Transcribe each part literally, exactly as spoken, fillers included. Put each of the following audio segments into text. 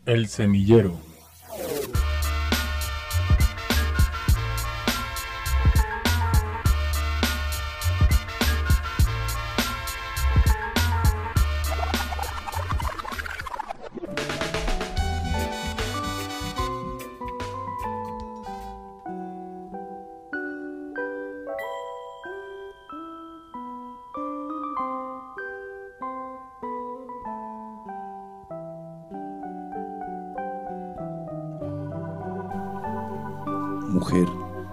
El semillero. Mujer,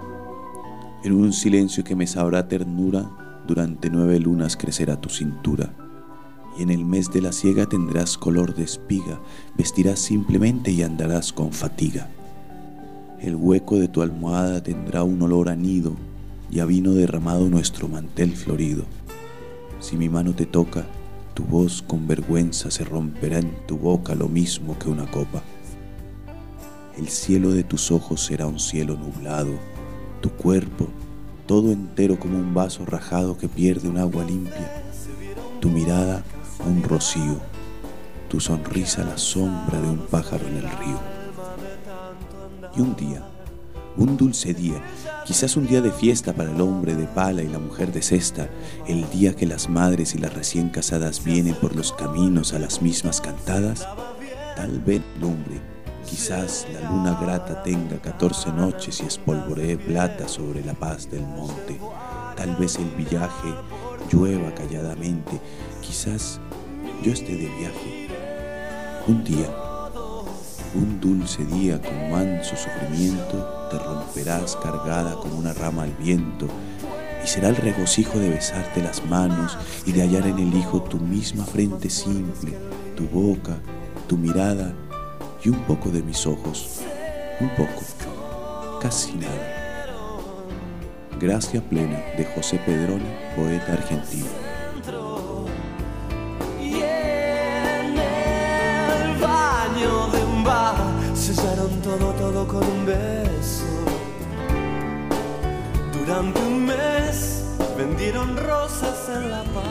en un silencio que me sabrá ternura, durante nueve lunas crecerá tu cintura, y en el mes de la siega tendrás color de espiga, vestirás simplemente y andarás con fatiga. El hueco de tu almohada tendrá un olor a nido, y a vino derramado nuestro mantel florido. Si mi mano te toca, tu voz con vergüenza se romperá en tu boca lo mismo que una copa. El cielo de tus ojos será un cielo nublado, tu cuerpo todo entero como un vaso rajado que pierde un agua limpia, tu mirada un rocío, tu sonrisa la sombra de un pájaro en el río. Y un día, un dulce día, quizás un día de fiesta para el hombre de pala y la mujer de cesta, el día que las madres y las recién casadas vienen por los caminos a las mismas cantadas, tal vez lumbre. Quizás la luna grata tenga catorce noches y espolvoree plata sobre la paz del monte. Tal vez el villaje llueva calladamente. Quizás yo esté de viaje. Un día, un dulce día con manso sufrimiento, te romperás cargada como una rama al viento, y será el regocijo de besarte las manos y de hallar en el hijo tu misma frente simple, tu boca, tu mirada, y un poco de mis ojos, un poco, casi nada. Gracia plena de José Pedroni, poeta argentino. Y en el baño de un bar sellaron todo, todo con un beso. Durante un mes vendieron rosas en La Paz.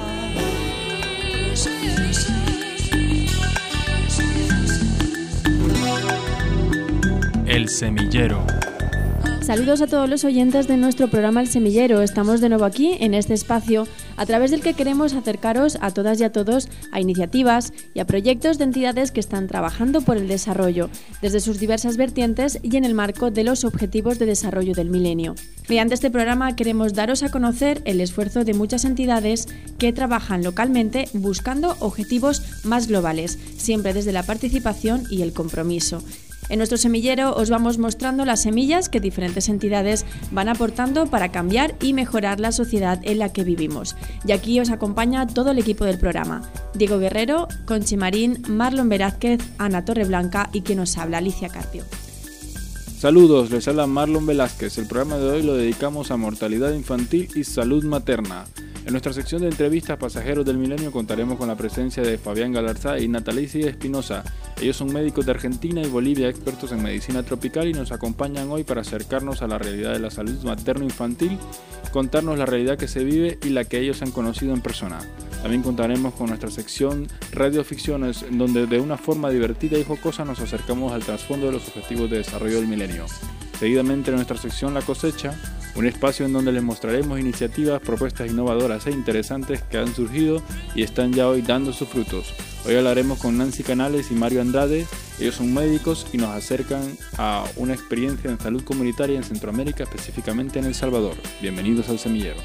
El semillero. Saludos a todos los oyentes de nuestro programa El Semillero. Estamos de nuevo aquí en este espacio a través del que queremos acercaros a todas y a todos a iniciativas y a proyectos de entidades que están trabajando por el desarrollo desde sus diversas vertientes y en el marco de los Objetivos de Desarrollo del Milenio. Mediante este programa queremos daros a conocer el esfuerzo de muchas entidades que trabajan localmente buscando objetivos más globales, siempre desde la participación y el compromiso. En nuestro semillero os vamos mostrando las semillas que diferentes entidades van aportando para cambiar y mejorar la sociedad en la que vivimos. Y aquí os acompaña todo el equipo del programa. Diego Guerrero, Conchi Marín, Marlon Velázquez, Ana Torreblanca y quien nos habla, Alicia Carpio. Saludos, les habla Marlon Velázquez. El programa de hoy lo dedicamos a mortalidad infantil y salud materna. En nuestra sección de entrevistas Pasajeros del Milenio contaremos con la presencia de Fabián Galarza y Natalicia Espinosa. Ellos son médicos de Argentina y Bolivia, expertos en medicina tropical, y nos acompañan hoy para acercarnos a la realidad de la salud materno-infantil, contarnos la realidad que se vive y la que ellos han conocido en persona. También contaremos con nuestra sección Radioficciones, en donde de una forma divertida y jocosa nos acercamos al trasfondo de los Objetivos de Desarrollo del Milenio. Seguidamente en nuestra sección La Cosecha, un espacio en donde les mostraremos iniciativas, propuestas innovadoras e interesantes que han surgido y están ya hoy dando sus frutos. Hoy hablaremos con Nancy Canales y Mario Andrade. Ellos son médicos y nos acercan a una experiencia en salud comunitaria en Centroamérica, específicamente en El Salvador. Bienvenidos al Semillero.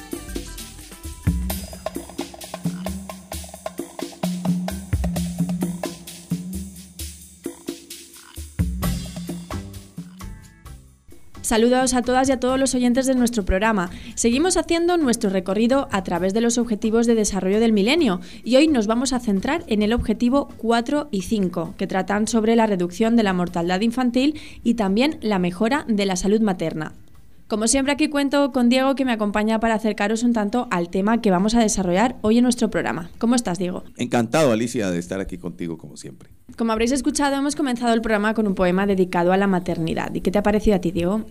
Saludos a todas y a todos los oyentes de nuestro programa. Seguimos haciendo nuestro recorrido a través de los Objetivos de Desarrollo del Milenio y hoy nos vamos a centrar en el objetivo cuatro y cinco, que tratan sobre la reducción de la mortalidad infantil y también la mejora de la salud materna. Como siempre, aquí cuento con Diego, que me acompaña para acercaros un tanto al tema que vamos a desarrollar hoy en nuestro programa. ¿Cómo estás, Diego? Encantado, Alicia, de estar aquí contigo, como siempre. Como habréis escuchado, hemos comenzado el programa con un poema dedicado a la maternidad. ¿Y qué te ha parecido a ti, Diego?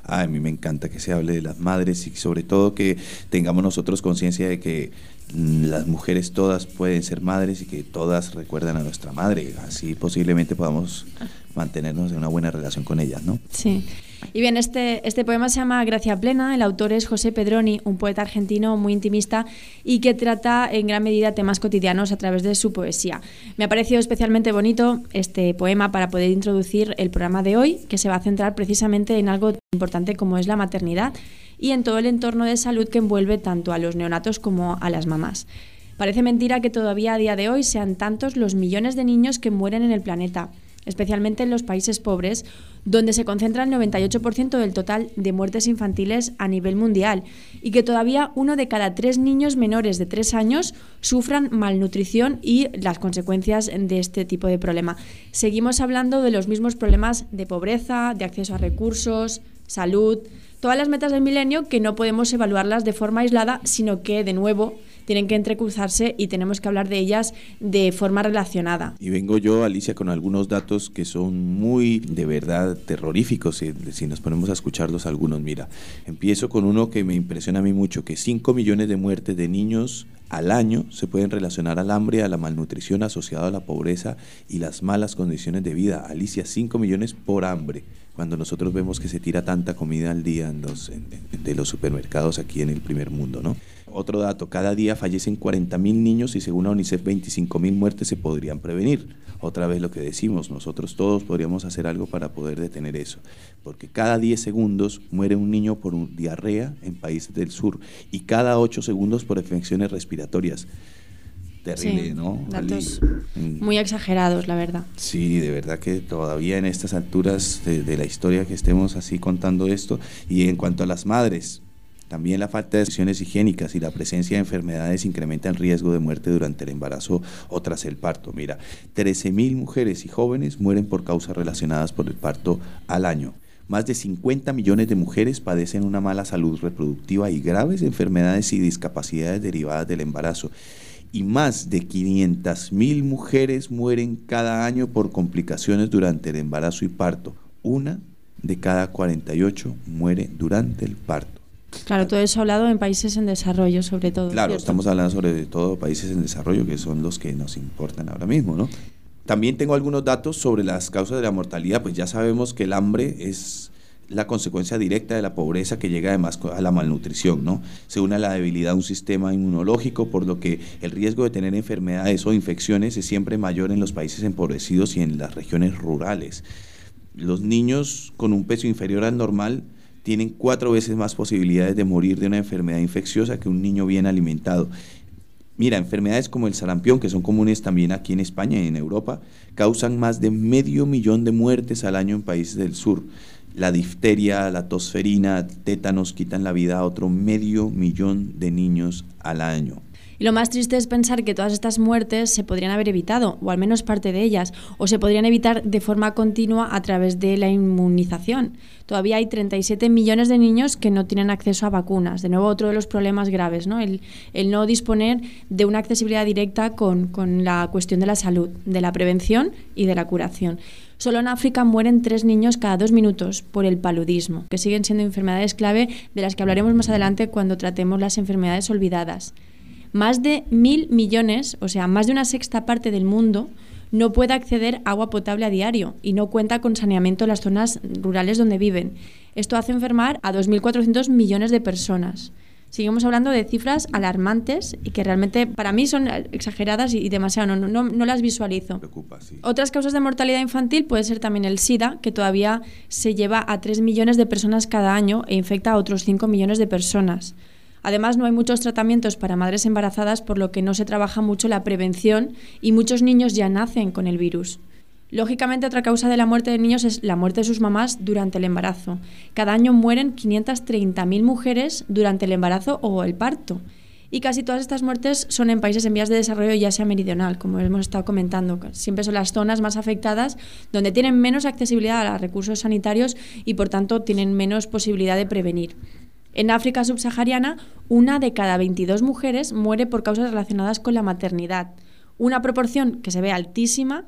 Ay, a mí me encanta que se hable de las madres y sobre todo que tengamos nosotros conciencia de que las mujeres todas pueden ser madres y que todas recuerdan a nuestra madre. Así posiblemente podamos mantenernos en una buena relación con ellas, ¿no? Sí. Y bien, este, este poema se llama Gracia Plena, el autor es José Pedroni, un poeta argentino muy intimista y que trata en gran medida temas cotidianos a través de su poesía. Me ha parecido especialmente bonito este poema para poder introducir el programa de hoy, que se va a centrar precisamente en algo tan importante como es la maternidad y en todo el entorno de salud que envuelve tanto a los neonatos como a las mamás. Parece mentira que todavía a día de hoy sean tantos los millones de niños que mueren en el planeta, especialmente en los países pobres, donde se concentra el noventa y ocho por ciento del total de muertes infantiles a nivel mundial, y que todavía uno de cada tres niños menores de tres años sufran malnutrición y las consecuencias de este tipo de problema. Seguimos hablando de los mismos problemas de pobreza, de acceso a recursos, salud, todas las metas del milenio que no podemos evaluarlas de forma aislada, sino que, de nuevo, tienen que entrecruzarse y tenemos que hablar de ellas de forma relacionada. Y vengo yo, Alicia, con algunos datos que son muy, de verdad, terroríficos, si, si nos ponemos a escucharlos algunos. Mira, empiezo con uno que me impresiona a mí mucho, que cinco millones de muertes de niños al año se pueden relacionar al hambre, a la malnutrición asociada a la pobreza y las malas condiciones de vida. Alicia, cinco millones por hambre, cuando nosotros vemos que se tira tanta comida al día en los, en, de los supermercados aquí en el primer mundo, ¿no? Otro dato, cada día fallecen cuarenta mil niños y según la UNICEF veinticinco mil muertes se podrían prevenir. Otra vez lo que decimos, nosotros todos podríamos hacer algo para poder detener eso, porque cada diez segundos muere un niño por un diarrea en países del sur y cada ocho segundos por infecciones respiratorias. Terrible, sí, ¿no? Datos muy exagerados, la verdad. Sí, de verdad que todavía en estas alturas de, de la historia que estemos así contando esto. Y en cuanto a las madres, también la falta de condiciones higiénicas y la presencia de enfermedades incrementa el riesgo de muerte durante el embarazo o tras el parto. Mira, trece mil mujeres y jóvenes mueren por causas relacionadas por el parto al año. Más de cincuenta millones de mujeres padecen una mala salud reproductiva y graves enfermedades y discapacidades derivadas del embarazo. Y más de quinientas mil mujeres mueren cada año por complicaciones durante el embarazo y parto. Una de cada cuarenta y ocho muere durante el parto. Claro, todo eso hablado en países en desarrollo, sobre todo. Claro, ¿cierto? Estamos hablando sobre todo países en desarrollo, que son los que nos importan ahora mismo, ¿no? También tengo algunos datos sobre las causas de la mortalidad. Pues ya sabemos que el hambre es la consecuencia directa de la pobreza, que llega además a la malnutrición, ¿no? Se une a la debilidad de un sistema inmunológico, por lo que el riesgo de tener enfermedades o infecciones es siempre mayor en los países empobrecidos y en las regiones rurales. Los niños con un peso inferior al normal tienen cuatro veces más posibilidades de morir de una enfermedad infecciosa que un niño bien alimentado. Mira, enfermedades como el sarampión, que son comunes también aquí en España y en Europa, causan más de medio millón de muertes al año en países del sur. La difteria, la tosferina, tétanos quitan la vida a otro medio millón de niños al año. Y lo más triste es pensar que todas estas muertes se podrían haber evitado, o al menos parte de ellas, o se podrían evitar de forma continua a través de la inmunización. Todavía hay treinta y siete millones de niños que no tienen acceso a vacunas. De nuevo, otro de los problemas graves, ¿no? El, el no disponer de una accesibilidad directa con, con la cuestión de la salud, de la prevención y de la curación. Solo en África mueren tres niños cada dos minutos por el paludismo, que siguen siendo enfermedades clave de las que hablaremos más adelante cuando tratemos las enfermedades olvidadas. Más de mil millones, o sea, más de una sexta parte del mundo, no puede acceder a agua potable a diario y no cuenta con saneamiento en las zonas rurales donde viven. Esto hace enfermar a dos mil cuatrocientos millones de personas. Seguimos hablando de cifras alarmantes y que realmente para mí son exageradas y demasiado, no, no, no las visualizo. Preocupa, sí. Otras causas de mortalidad infantil puede ser también el SIDA, que todavía se lleva a tres millones de personas cada año e infecta a otros cinco millones de personas. Además, no hay muchos tratamientos para madres embarazadas, por lo que no se trabaja mucho la prevención y muchos niños ya nacen con el virus. Lógicamente, otra causa de la muerte de niños es la muerte de sus mamás durante el embarazo. Cada año mueren quinientas treinta mil mujeres durante el embarazo o el parto. Y casi todas estas muertes son en países en vías de desarrollo, ya sea meridional, como hemos estado comentando. Siempre son las zonas más afectadas donde tienen menos accesibilidad a los recursos sanitarios y, por tanto, tienen menos posibilidad de prevenir. En África subsahariana, una de cada veintidós mujeres muere por causas relacionadas con la maternidad. Una proporción que se ve altísima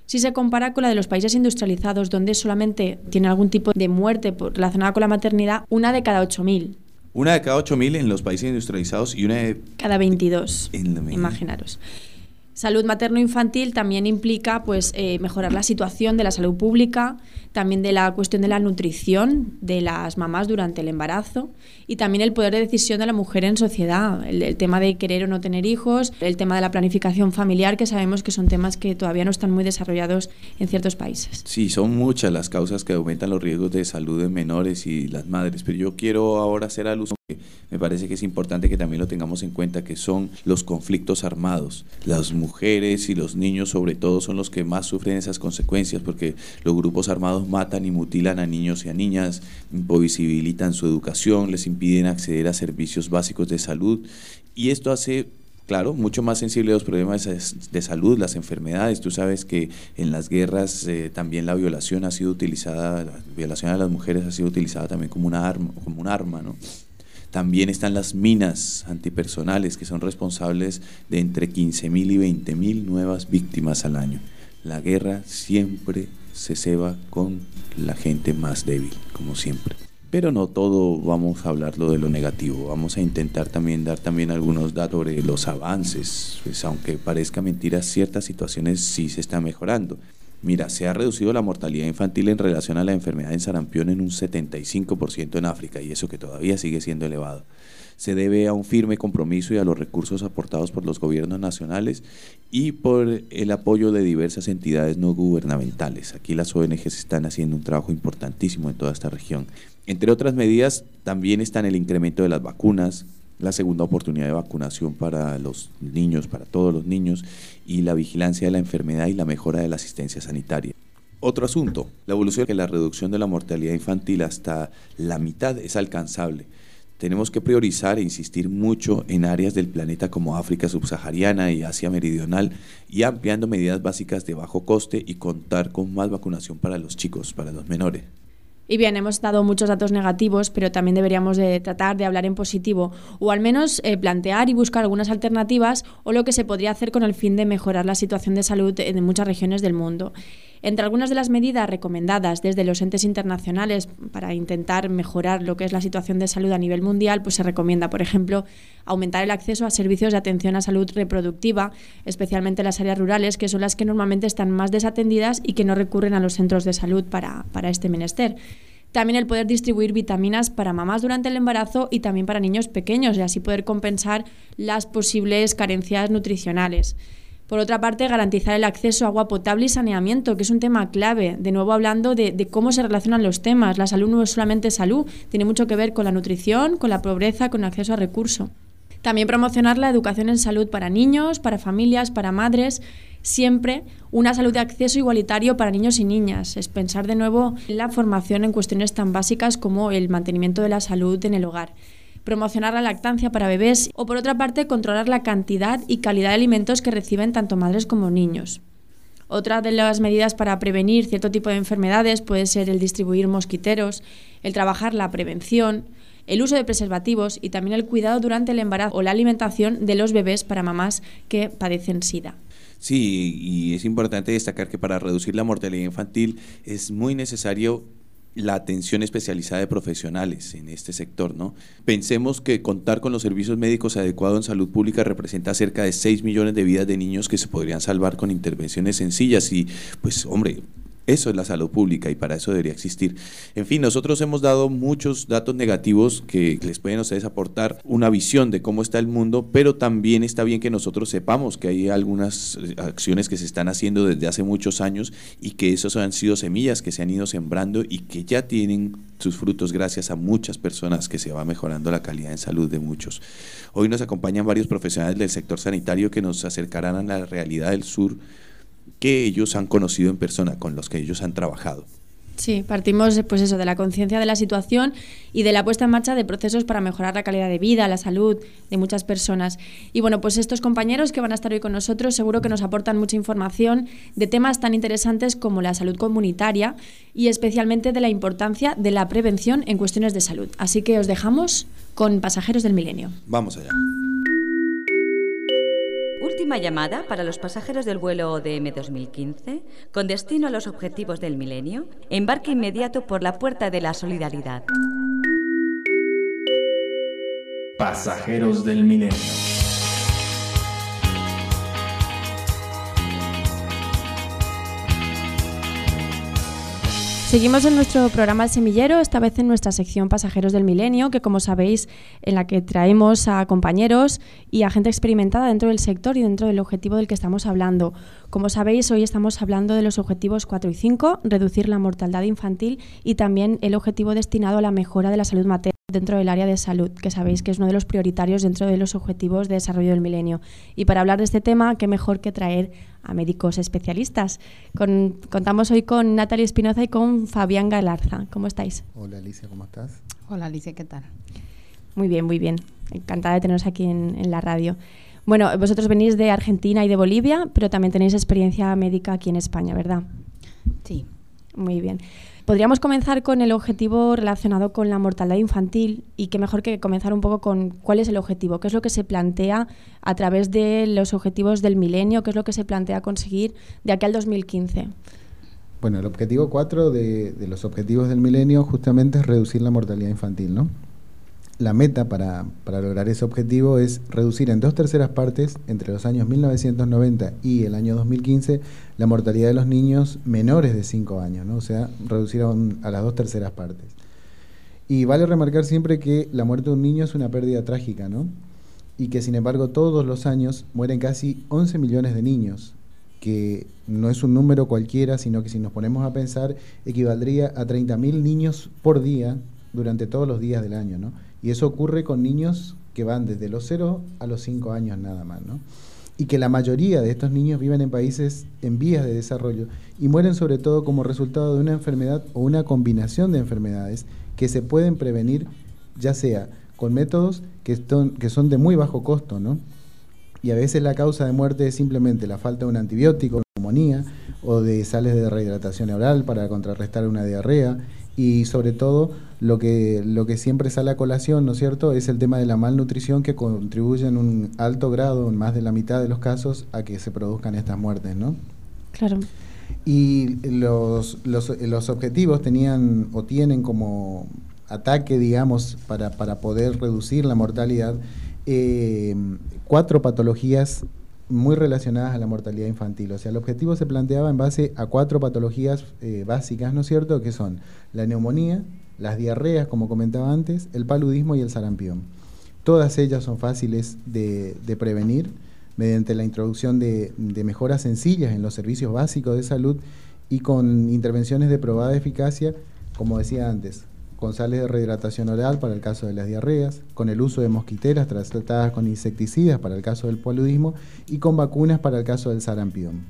si se compara con la de los países industrializados, donde solamente tiene algún tipo de muerte relacionada con la maternidad, una de cada ocho mil. Una de cada ocho mil en los países industrializados y una de... Cada veintidós, en la imaginaros. Salud materno-infantil también implica pues, eh, mejorar la situación de la salud pública, también de la cuestión de la nutrición de las mamás durante el embarazo y también el poder de decisión de la mujer en sociedad, el, el tema de querer o no tener hijos, el tema de la planificación familiar, que sabemos que son temas que todavía no están muy desarrollados en ciertos países. Sí, son muchas las causas que aumentan los riesgos de salud en menores y las madres, pero yo quiero ahora hacer alusión, que me parece que es importante que también lo tengamos en cuenta, que son los conflictos armados. Las mujeres y los niños sobre todo son los que más sufren esas consecuencias, porque los grupos armados matan y mutilan a niños y a niñas, imposibilitan su educación, les impiden acceder a servicios básicos de salud, y esto hace, claro, mucho más sensible a los problemas de salud, las enfermedades. Tú sabes que en las guerras eh, también la violación ha sido utilizada, la violación a las mujeres ha sido utilizada también como una arma, como un arma, ¿no? También están las minas antipersonales, que son responsables de entre quince mil y veinte mil nuevas víctimas al año. La guerra siempre se ceba con la gente más débil, como siempre. Pero no todo vamos a hablarlo de lo negativo, vamos a intentar también dar también algunos datos sobre los avances, pues aunque parezca mentira, ciertas situaciones sí se están mejorando. Mira, se ha reducido la mortalidad infantil en relación a la enfermedad en sarampión en un setenta y cinco por ciento en África, y eso que todavía sigue siendo elevado. Se debe a un firme compromiso y a los recursos aportados por los gobiernos nacionales y por el apoyo de diversas entidades no gubernamentales. Aquí las O N Ges están haciendo un trabajo importantísimo en toda esta región. Entre otras medidas también están el incremento de las vacunas, la segunda oportunidad de vacunación para los niños, para todos los niños, y la vigilancia de la enfermedad y la mejora de la asistencia sanitaria. Otro asunto, la evolución de la reducción de la mortalidad infantil hasta la mitad es alcanzable. Tenemos que priorizar e insistir mucho en áreas del planeta como África subsahariana y Asia meridional, y ampliando medidas básicas de bajo coste y contar con más vacunación para los chicos, para los menores. Y bien, hemos dado muchos datos negativos, pero también deberíamos de tratar de hablar en positivo, o al menos eh, plantear y buscar algunas alternativas o lo que se podría hacer con el fin de mejorar la situación de salud en muchas regiones del mundo. Entre algunas de las medidas recomendadas desde los entes internacionales para intentar mejorar lo que es la situación de salud a nivel mundial, pues se recomienda, por ejemplo, aumentar el acceso a servicios de atención a salud reproductiva, especialmente en las áreas rurales, que son las que normalmente están más desatendidas y que no recurren a los centros de salud para, para este menester. También el poder distribuir vitaminas para mamás durante el embarazo y también para niños pequeños, y así poder compensar las posibles carencias nutricionales. Por otra parte, garantizar el acceso a agua potable y saneamiento, que es un tema clave. De nuevo hablando de, de cómo se relacionan los temas. La salud no es solamente salud, tiene mucho que ver con la nutrición, con la pobreza, con el acceso a recursos. También promocionar la educación en salud para niños, para familias, para madres. Siempre una salud de acceso igualitario para niños y niñas. Es pensar de nuevo en la formación en cuestiones tan básicas como el mantenimiento de la salud en el hogar. Promocionar la lactancia para bebés o, por otra parte, controlar la cantidad y calidad de alimentos que reciben tanto madres como niños. Otra de las medidas para prevenir cierto tipo de enfermedades puede ser el distribuir mosquiteros, el trabajar la prevención, el uso de preservativos y también el cuidado durante el embarazo o la alimentación de los bebés para mamás que padecen SIDA. Sí, y es importante destacar que para reducir la mortalidad infantil es muy necesario la atención especializada de profesionales en este sector, ¿no? Pensemos que contar con los servicios médicos adecuados en salud pública representa cerca de seis millones de vidas de niños que se podrían salvar con intervenciones sencillas y, pues, hombre, eso es la salud pública y para eso debería existir. En fin, nosotros hemos dado muchos datos negativos que les pueden a ustedes aportar una visión de cómo está el mundo, pero también está bien que nosotros sepamos que hay algunas acciones que se están haciendo desde hace muchos años y que esos han sido semillas que se han ido sembrando y que ya tienen sus frutos gracias a muchas personas, que se va mejorando la calidad en salud de muchos. Hoy nos acompañan varios profesionales del sector sanitario que nos acercarán a la realidad del sur que ellos han conocido en persona, con los que ellos han trabajado. Sí, partimos pues eso, de la conciencia de la situación y de la puesta en marcha de procesos para mejorar la calidad de vida, la salud de muchas personas. Y bueno, pues estos compañeros que van a estar hoy con nosotros seguro que nos aportan mucha información de temas tan interesantes como la salud comunitaria y especialmente de la importancia de la prevención en cuestiones de salud. Así que os dejamos con Pasajeros del Milenio. Vamos allá. Última llamada para los pasajeros del vuelo O D M dos mil quince, con destino a los objetivos del milenio. Embarque inmediato por la puerta de la solidaridad. Pasajeros del milenio. Seguimos en nuestro programa El Semillero, esta vez en nuestra sección Pasajeros del Milenio, que como sabéis, en la que traemos a compañeros y a gente experimentada dentro del sector y dentro del objetivo del que estamos hablando. Como sabéis, hoy estamos hablando de los objetivos cuatro y cinco, reducir la mortalidad infantil y también el objetivo destinado a la mejora de la salud materna dentro del área de salud, que sabéis que es uno de los prioritarios dentro de los objetivos de desarrollo del milenio. Y para hablar de este tema, qué mejor que traer a médicos especialistas. Con, contamos hoy con Natalie Espinoza y con Fabián Galarza. ¿Cómo estáis? Hola Alicia, ¿cómo estás? Hola Alicia, ¿qué tal? Muy bien, muy bien. Encantada de teneros aquí en, en la radio. Bueno, vosotros venís de Argentina y de Bolivia, pero también tenéis experiencia médica aquí en España, ¿verdad? Sí. Muy bien. Podríamos comenzar con el objetivo relacionado con la mortalidad infantil y qué mejor que comenzar un poco con cuál es el objetivo, qué es lo que se plantea a través de los objetivos del milenio, qué es lo que se plantea conseguir de aquí al dos mil quince. Bueno, el objetivo cuatro de, de los objetivos del milenio justamente es reducir la mortalidad infantil, ¿no? La meta para, para lograr ese objetivo es reducir en dos terceras partes, entre los años mil novecientos noventa y el año dos mil quince, la mortalidad de los niños menores de cinco años, ¿no? O sea, reducir a, un, a las dos terceras partes. Y vale remarcar siempre que la muerte de un niño es una pérdida trágica, ¿no? Y que sin embargo todos los años mueren casi once millones de niños, que no es un número cualquiera, sino que si nos ponemos a pensar, equivaldría a treinta mil niños por día durante todos los días del año, ¿no? Y eso ocurre con niños que van desde los cero a los cinco años nada más, ¿no? Y que la mayoría de estos niños viven en países en vías de desarrollo y mueren sobre todo como resultado de una enfermedad o una combinación de enfermedades que se pueden prevenir, ya sea con métodos que, son, que son de muy bajo costo, ¿no? Y a veces la causa de muerte es simplemente la falta de un antibiótico, neumonía, o de sales de rehidratación oral para contrarrestar una diarrea. Y sobre todo, lo que, lo que siempre sale a colación, ¿no es cierto?, es el tema de la malnutrición, que contribuye en un alto grado, en más de la mitad de los casos, a que se produzcan estas muertes, ¿no? Claro. Y los, los, los objetivos tenían o tienen como ataque, digamos, para, para poder reducir la mortalidad, eh, cuatro patologías muy relacionadas a la mortalidad infantil. O sea, el objetivo se planteaba en base a cuatro patologías eh, básicas, ¿no es cierto?, que son la neumonía, las diarreas, como comentaba antes, el paludismo y el sarampión. Todas ellas son fáciles de, de prevenir mediante la introducción de, de mejoras sencillas en los servicios básicos de salud y con intervenciones de probada eficacia, como decía antes, con sales de rehidratación oral para el caso de las diarreas, con el uso de mosquiteras tratadas con insecticidas para el caso del paludismo y con vacunas para el caso del sarampión.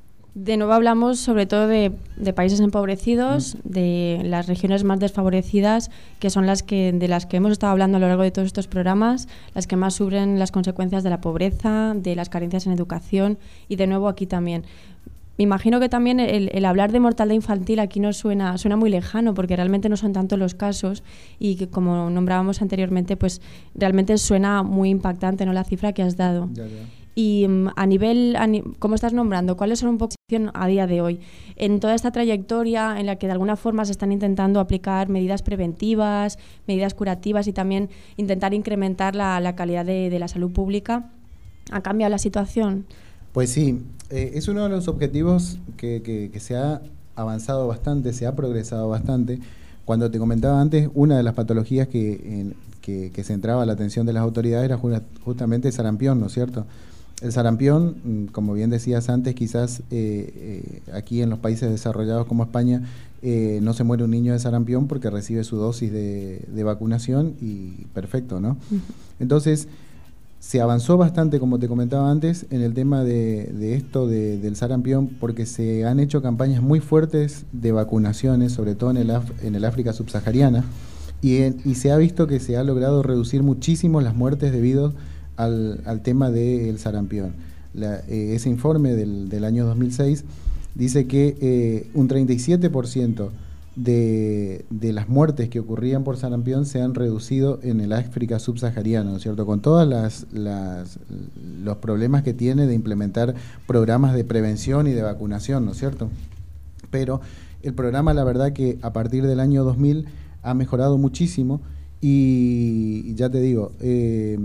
De nuevo hablamos sobre todo de, de países empobrecidos, mm. de las regiones más desfavorecidas, que son las que de las que hemos estado hablando a lo largo de todos estos programas, las que más sufren las consecuencias de la pobreza, de las carencias en educación y de nuevo aquí también. Me imagino que también el, el hablar de mortalidad infantil aquí nos suena, suena muy lejano, porque realmente no son tantos los casos y que, como nombrábamos anteriormente, pues realmente suena muy impactante, ¿no?, la cifra que has dado. Ya, ya. Y um, a nivel, a ni ¿cómo estás nombrando? ¿Cuáles son un poco a día de hoy? En toda esta trayectoria en la que de alguna forma se están intentando aplicar medidas preventivas, medidas curativas y también intentar incrementar la, la calidad de, de la salud pública, ¿ha cambiado la situación? Pues sí, eh, es uno de los objetivos que, que, que se ha avanzado bastante, se ha progresado bastante. Cuando te comentaba antes, una de las patologías que, en, que, que centraba la atención de las autoridades era justamente el sarampión, ¿no es cierto? El sarampión, como bien decías antes, quizás eh, eh, aquí en los países desarrollados como España eh, no se muere un niño de sarampión porque recibe su dosis de, de vacunación y perfecto, ¿no? Uh-huh. Entonces, se avanzó bastante, como te comentaba antes, en el tema de, de esto de, del sarampión, porque se han hecho campañas muy fuertes de vacunaciones, sobre todo en el, Af en el África subsahariana, y, en, y se ha visto que se ha logrado reducir muchísimo las muertes debido al, al tema del sarampión. La, eh, ese informe del, del año dos mil seis dice que eh, un treinta y siete por ciento de, de las muertes que ocurrían por sarampión se han reducido en el África subsahariana, ¿no es cierto? Con todos las, las, los problemas que tiene de implementar programas de prevención y de vacunación, ¿no es cierto? Pero el programa, la verdad que a partir del año dos mil ha mejorado muchísimo y ya te digo, eh,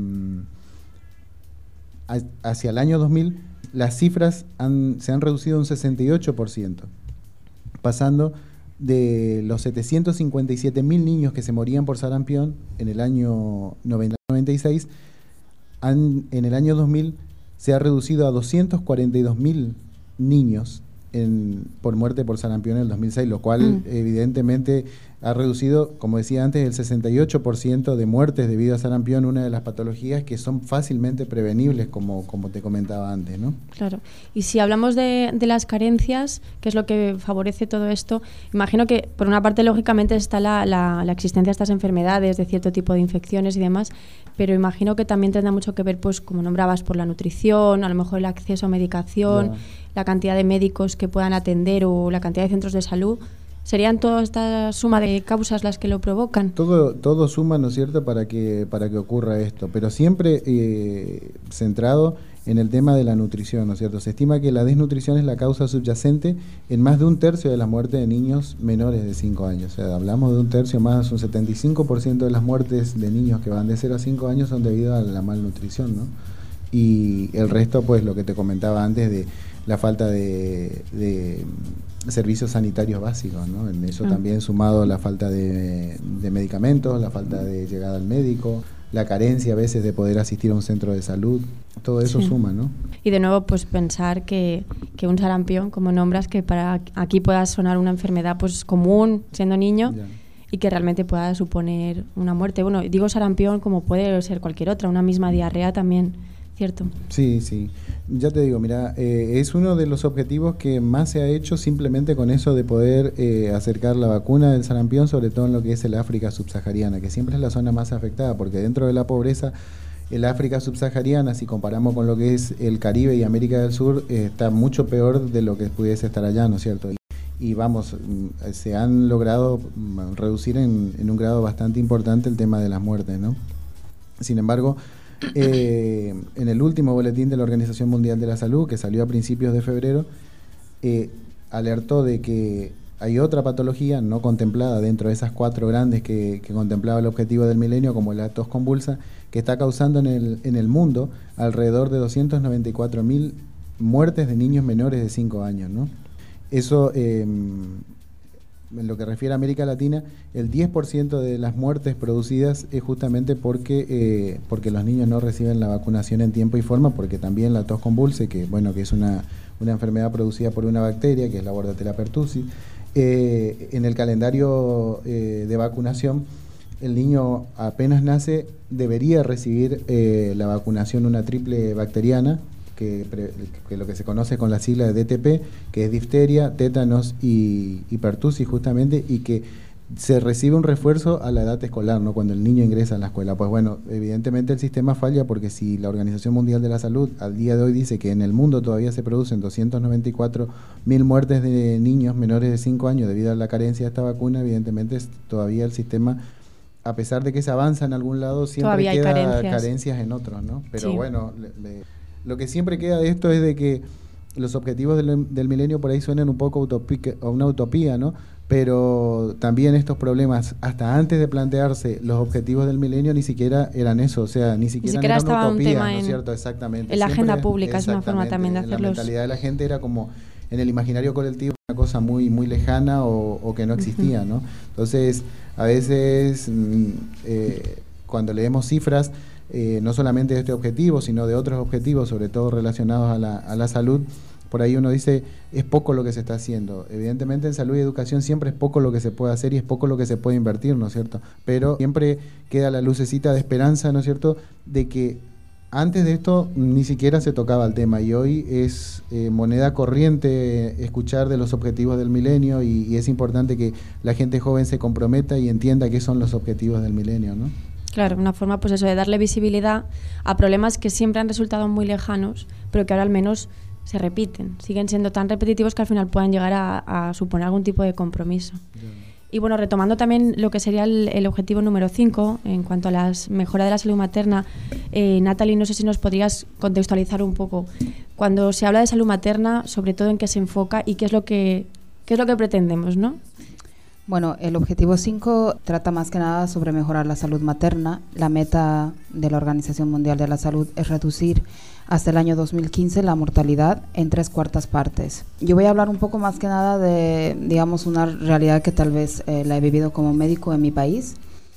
hacia el año dos mil las cifras han, se han reducido un sesenta y ocho por ciento, pasando de los setecientos cincuenta y siete mil niños que se morían por sarampión en el año noventa noventa y seis, han, en el año dos mil se ha reducido a doscientos cuarenta y dos mil niños en, por muerte por sarampión en el dos mil seis, lo cual mm. evidentemente ha reducido, como decía antes, el sesenta y ocho por ciento de muertes debido a sarampión, una de las patologías que son fácilmente prevenibles, como, como te comentaba antes, ¿no? Claro. Y si hablamos de, de las carencias, que es lo que favorece todo esto, imagino que, por una parte, lógicamente está la, la, la existencia de estas enfermedades, de cierto tipo de infecciones y demás, pero imagino que también tendrá mucho que ver, pues, como nombrabas, por la nutrición, a lo mejor el acceso a medicación, yeah. la cantidad de médicos que puedan atender o la cantidad de centros de salud. ¿Serían toda esta suma de causas las que lo provocan? Todo, todo suma, ¿no es cierto?, para que, para que ocurra esto, pero siempre eh, centrado en el tema de la nutrición, ¿no es cierto? Se estima que la desnutrición es la causa subyacente en más de un tercio de las muertes de niños menores de cinco años. O sea, hablamos de un tercio más, un setenta y cinco por ciento de las muertes de niños que van de cero a cinco años son debido a la malnutrición, ¿no? Y el resto, pues, lo que te comentaba antes de la falta de... de servicios sanitarios básicos, ¿no? En eso ah. también sumado la falta de, de medicamentos, la falta de llegada al médico, la carencia a veces de poder asistir a un centro de salud, todo eso sí. suma, ¿no? Y de nuevo, pues pensar que, que un sarampión, como nombras, que para aquí pueda sonar una enfermedad pues común siendo niño ya. y que realmente pueda suponer una muerte. Bueno, digo sarampión como puede ser cualquier otra, una misma diarrea también, ¿cierto? Sí, sí. Ya te digo, mira, eh, es uno de los objetivos que más se ha hecho simplemente con eso de poder eh, acercar la vacuna del sarampión, sobre todo en lo que es el África subsahariana, que siempre es la zona más afectada, porque dentro de la pobreza, el África subsahariana, si comparamos con lo que es el Caribe y América del Sur, eh, está mucho peor de lo que pudiese estar allá, ¿no es cierto? Y vamos, se han logrado reducir en, en un grado bastante importante el tema de las muertes, ¿no? Sin embargo, Eh, en el último boletín de la Organización Mundial de la Salud, que salió a principios de febrero, eh, alertó de que hay otra patología no contemplada dentro de esas cuatro grandes que, que contemplaba el objetivo del milenio, como la tos convulsa, que está causando en el, en el mundo alrededor de doscientos noventa y cuatro mil muertes de niños menores de cinco años, ¿no? Eso, eh, en lo que refiere a América Latina, el diez por ciento de las muertes producidas es justamente porque eh, porque los niños no reciben la vacunación en tiempo y forma, porque también la tos convulsa, que bueno que es una, una enfermedad producida por una bacteria, que es la Bordetella pertussis, eh, en el calendario eh, de vacunación, el niño apenas nace debería recibir eh, la vacunación, una triple bacteriana, Que, que lo que se conoce con la sigla de D T P, que es difteria, tétanos y, y pertussis justamente, y que se recibe un refuerzo a la edad escolar, ¿no? Cuando el niño ingresa a la escuela. Pues bueno, evidentemente el sistema falla, porque si la Organización Mundial de la Salud al día de hoy dice que en el mundo todavía se producen doscientos noventa y cuatro mil muertes de niños menores de cinco años debido a la carencia de esta vacuna, evidentemente todavía el sistema, a pesar de que se avanza en algún lado, siempre todavía queda carencias. carencias en otros, ¿no? Pero sí. bueno, le, le, lo que siempre queda de esto es de que los objetivos del, del milenio por ahí suenan un poco utopica, o una utopía, ¿no? Pero también estos problemas, hasta antes de plantearse los objetivos del milenio, ni siquiera eran eso, o sea, ni siquiera, ni siquiera eran estaba utopía, un tema ¿no es en, cierto? Exactamente. En la Siempre, agenda pública es una forma también de hacerlos. La mentalidad de la gente era como, en el imaginario colectivo, una cosa muy, muy lejana o, o que no existía, ¿no? Entonces, a veces, eh, cuando leemos cifras, Eh, no solamente de este objetivo, sino de otros objetivos, sobre todo relacionados a la, a la salud, por ahí uno dice, es poco lo que se está haciendo. Evidentemente en salud y educación siempre es poco lo que se puede hacer y es poco lo que se puede invertir, ¿no es cierto? Pero siempre queda la lucecita de esperanza, ¿no es cierto?, de que antes de esto ni siquiera se tocaba el tema, y hoy es eh, moneda corriente escuchar de los objetivos del milenio, y, y es importante que la gente joven se comprometa y entienda qué son los objetivos del milenio, ¿no? Claro, una forma, pues eso, de darle visibilidad a problemas que siempre han resultado muy lejanos, pero que ahora al menos se repiten, siguen siendo tan repetitivos que al final puedan llegar a, a suponer algún tipo de compromiso. Yeah. Y bueno, retomando también lo que sería el, el objetivo número cinco, en cuanto a la mejora de la salud materna, eh, Natalie, no sé si nos podrías contextualizar un poco. Cuando se habla de salud materna, sobre todo en qué se enfoca y qué es lo que, qué es lo que pretendemos, ¿no? Bueno, el objetivo cinco trata más que nada sobre mejorar la salud materna. La meta de la Organización Mundial de la Salud es reducir hasta el año dos mil quince la mortalidad en tres cuartas partes. Yo voy a hablar un poco más que nada de, digamos, una realidad que tal vez eh, la he vivido como médico en mi país,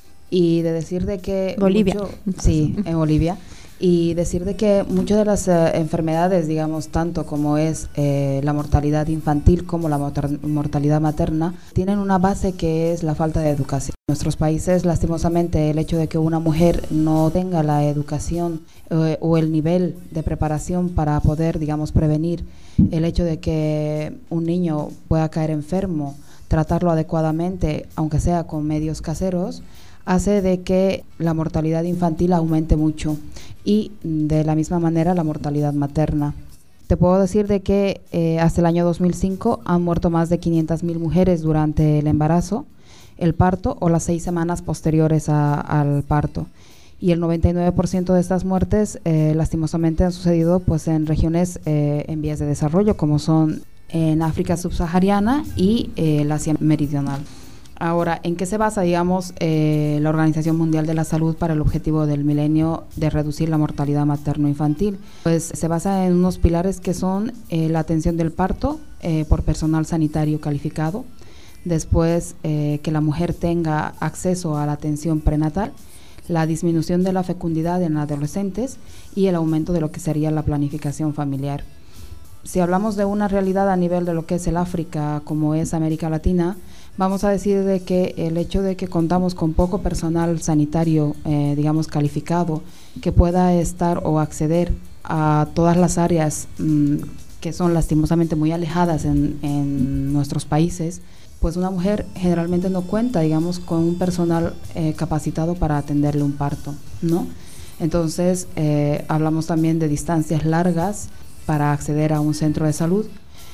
y de decir de que... Bolivia. Mucho, sí, en Bolivia. Y decir de que muchas de las eh, enfermedades, digamos, tanto como es eh, la mortalidad infantil como la mortalidad materna, tienen una base que es la falta de educación. En nuestros países, lastimosamente, el hecho de que una mujer no tenga la educación eh, o el nivel de preparación para poder, digamos, prevenir el hecho de que un niño pueda caer enfermo, tratarlo adecuadamente, aunque sea con medios caseros, hace de que la mortalidad infantil aumente mucho, y de la misma manera la mortalidad materna. Te puedo decir de que eh, hasta el año dos mil cinco han muerto más de quinientas mil mujeres durante el embarazo, el parto o las seis semanas posteriores a, al parto. Y el noventa y nueve por ciento de estas muertes eh, lastimosamente han sucedido pues en regiones eh, en vías de desarrollo, como son en África subsahariana y eh, el Asia meridional. Ahora, ¿en qué se basa, digamos, eh, la Organización Mundial de la Salud para el objetivo del milenio de reducir la mortalidad materno-infantil? Pues se basa en unos pilares que son eh, la atención del parto eh, por personal sanitario calificado, después eh, que la mujer tenga acceso a la atención prenatal, la disminución de la fecundidad en adolescentes y el aumento de lo que sería la planificación familiar. Si hablamos de una realidad a nivel de lo que es el África, como es América Latina, vamos a decir de que el hecho de que contamos con poco personal sanitario, eh, digamos, calificado, que pueda estar o acceder a todas las áreas mmm, que son lastimosamente muy alejadas en, en nuestros países, pues una mujer generalmente no cuenta, digamos, con un personal eh, capacitado para atenderle un parto, ¿no? Entonces, eh, hablamos también de distancias largas para acceder a un centro de salud,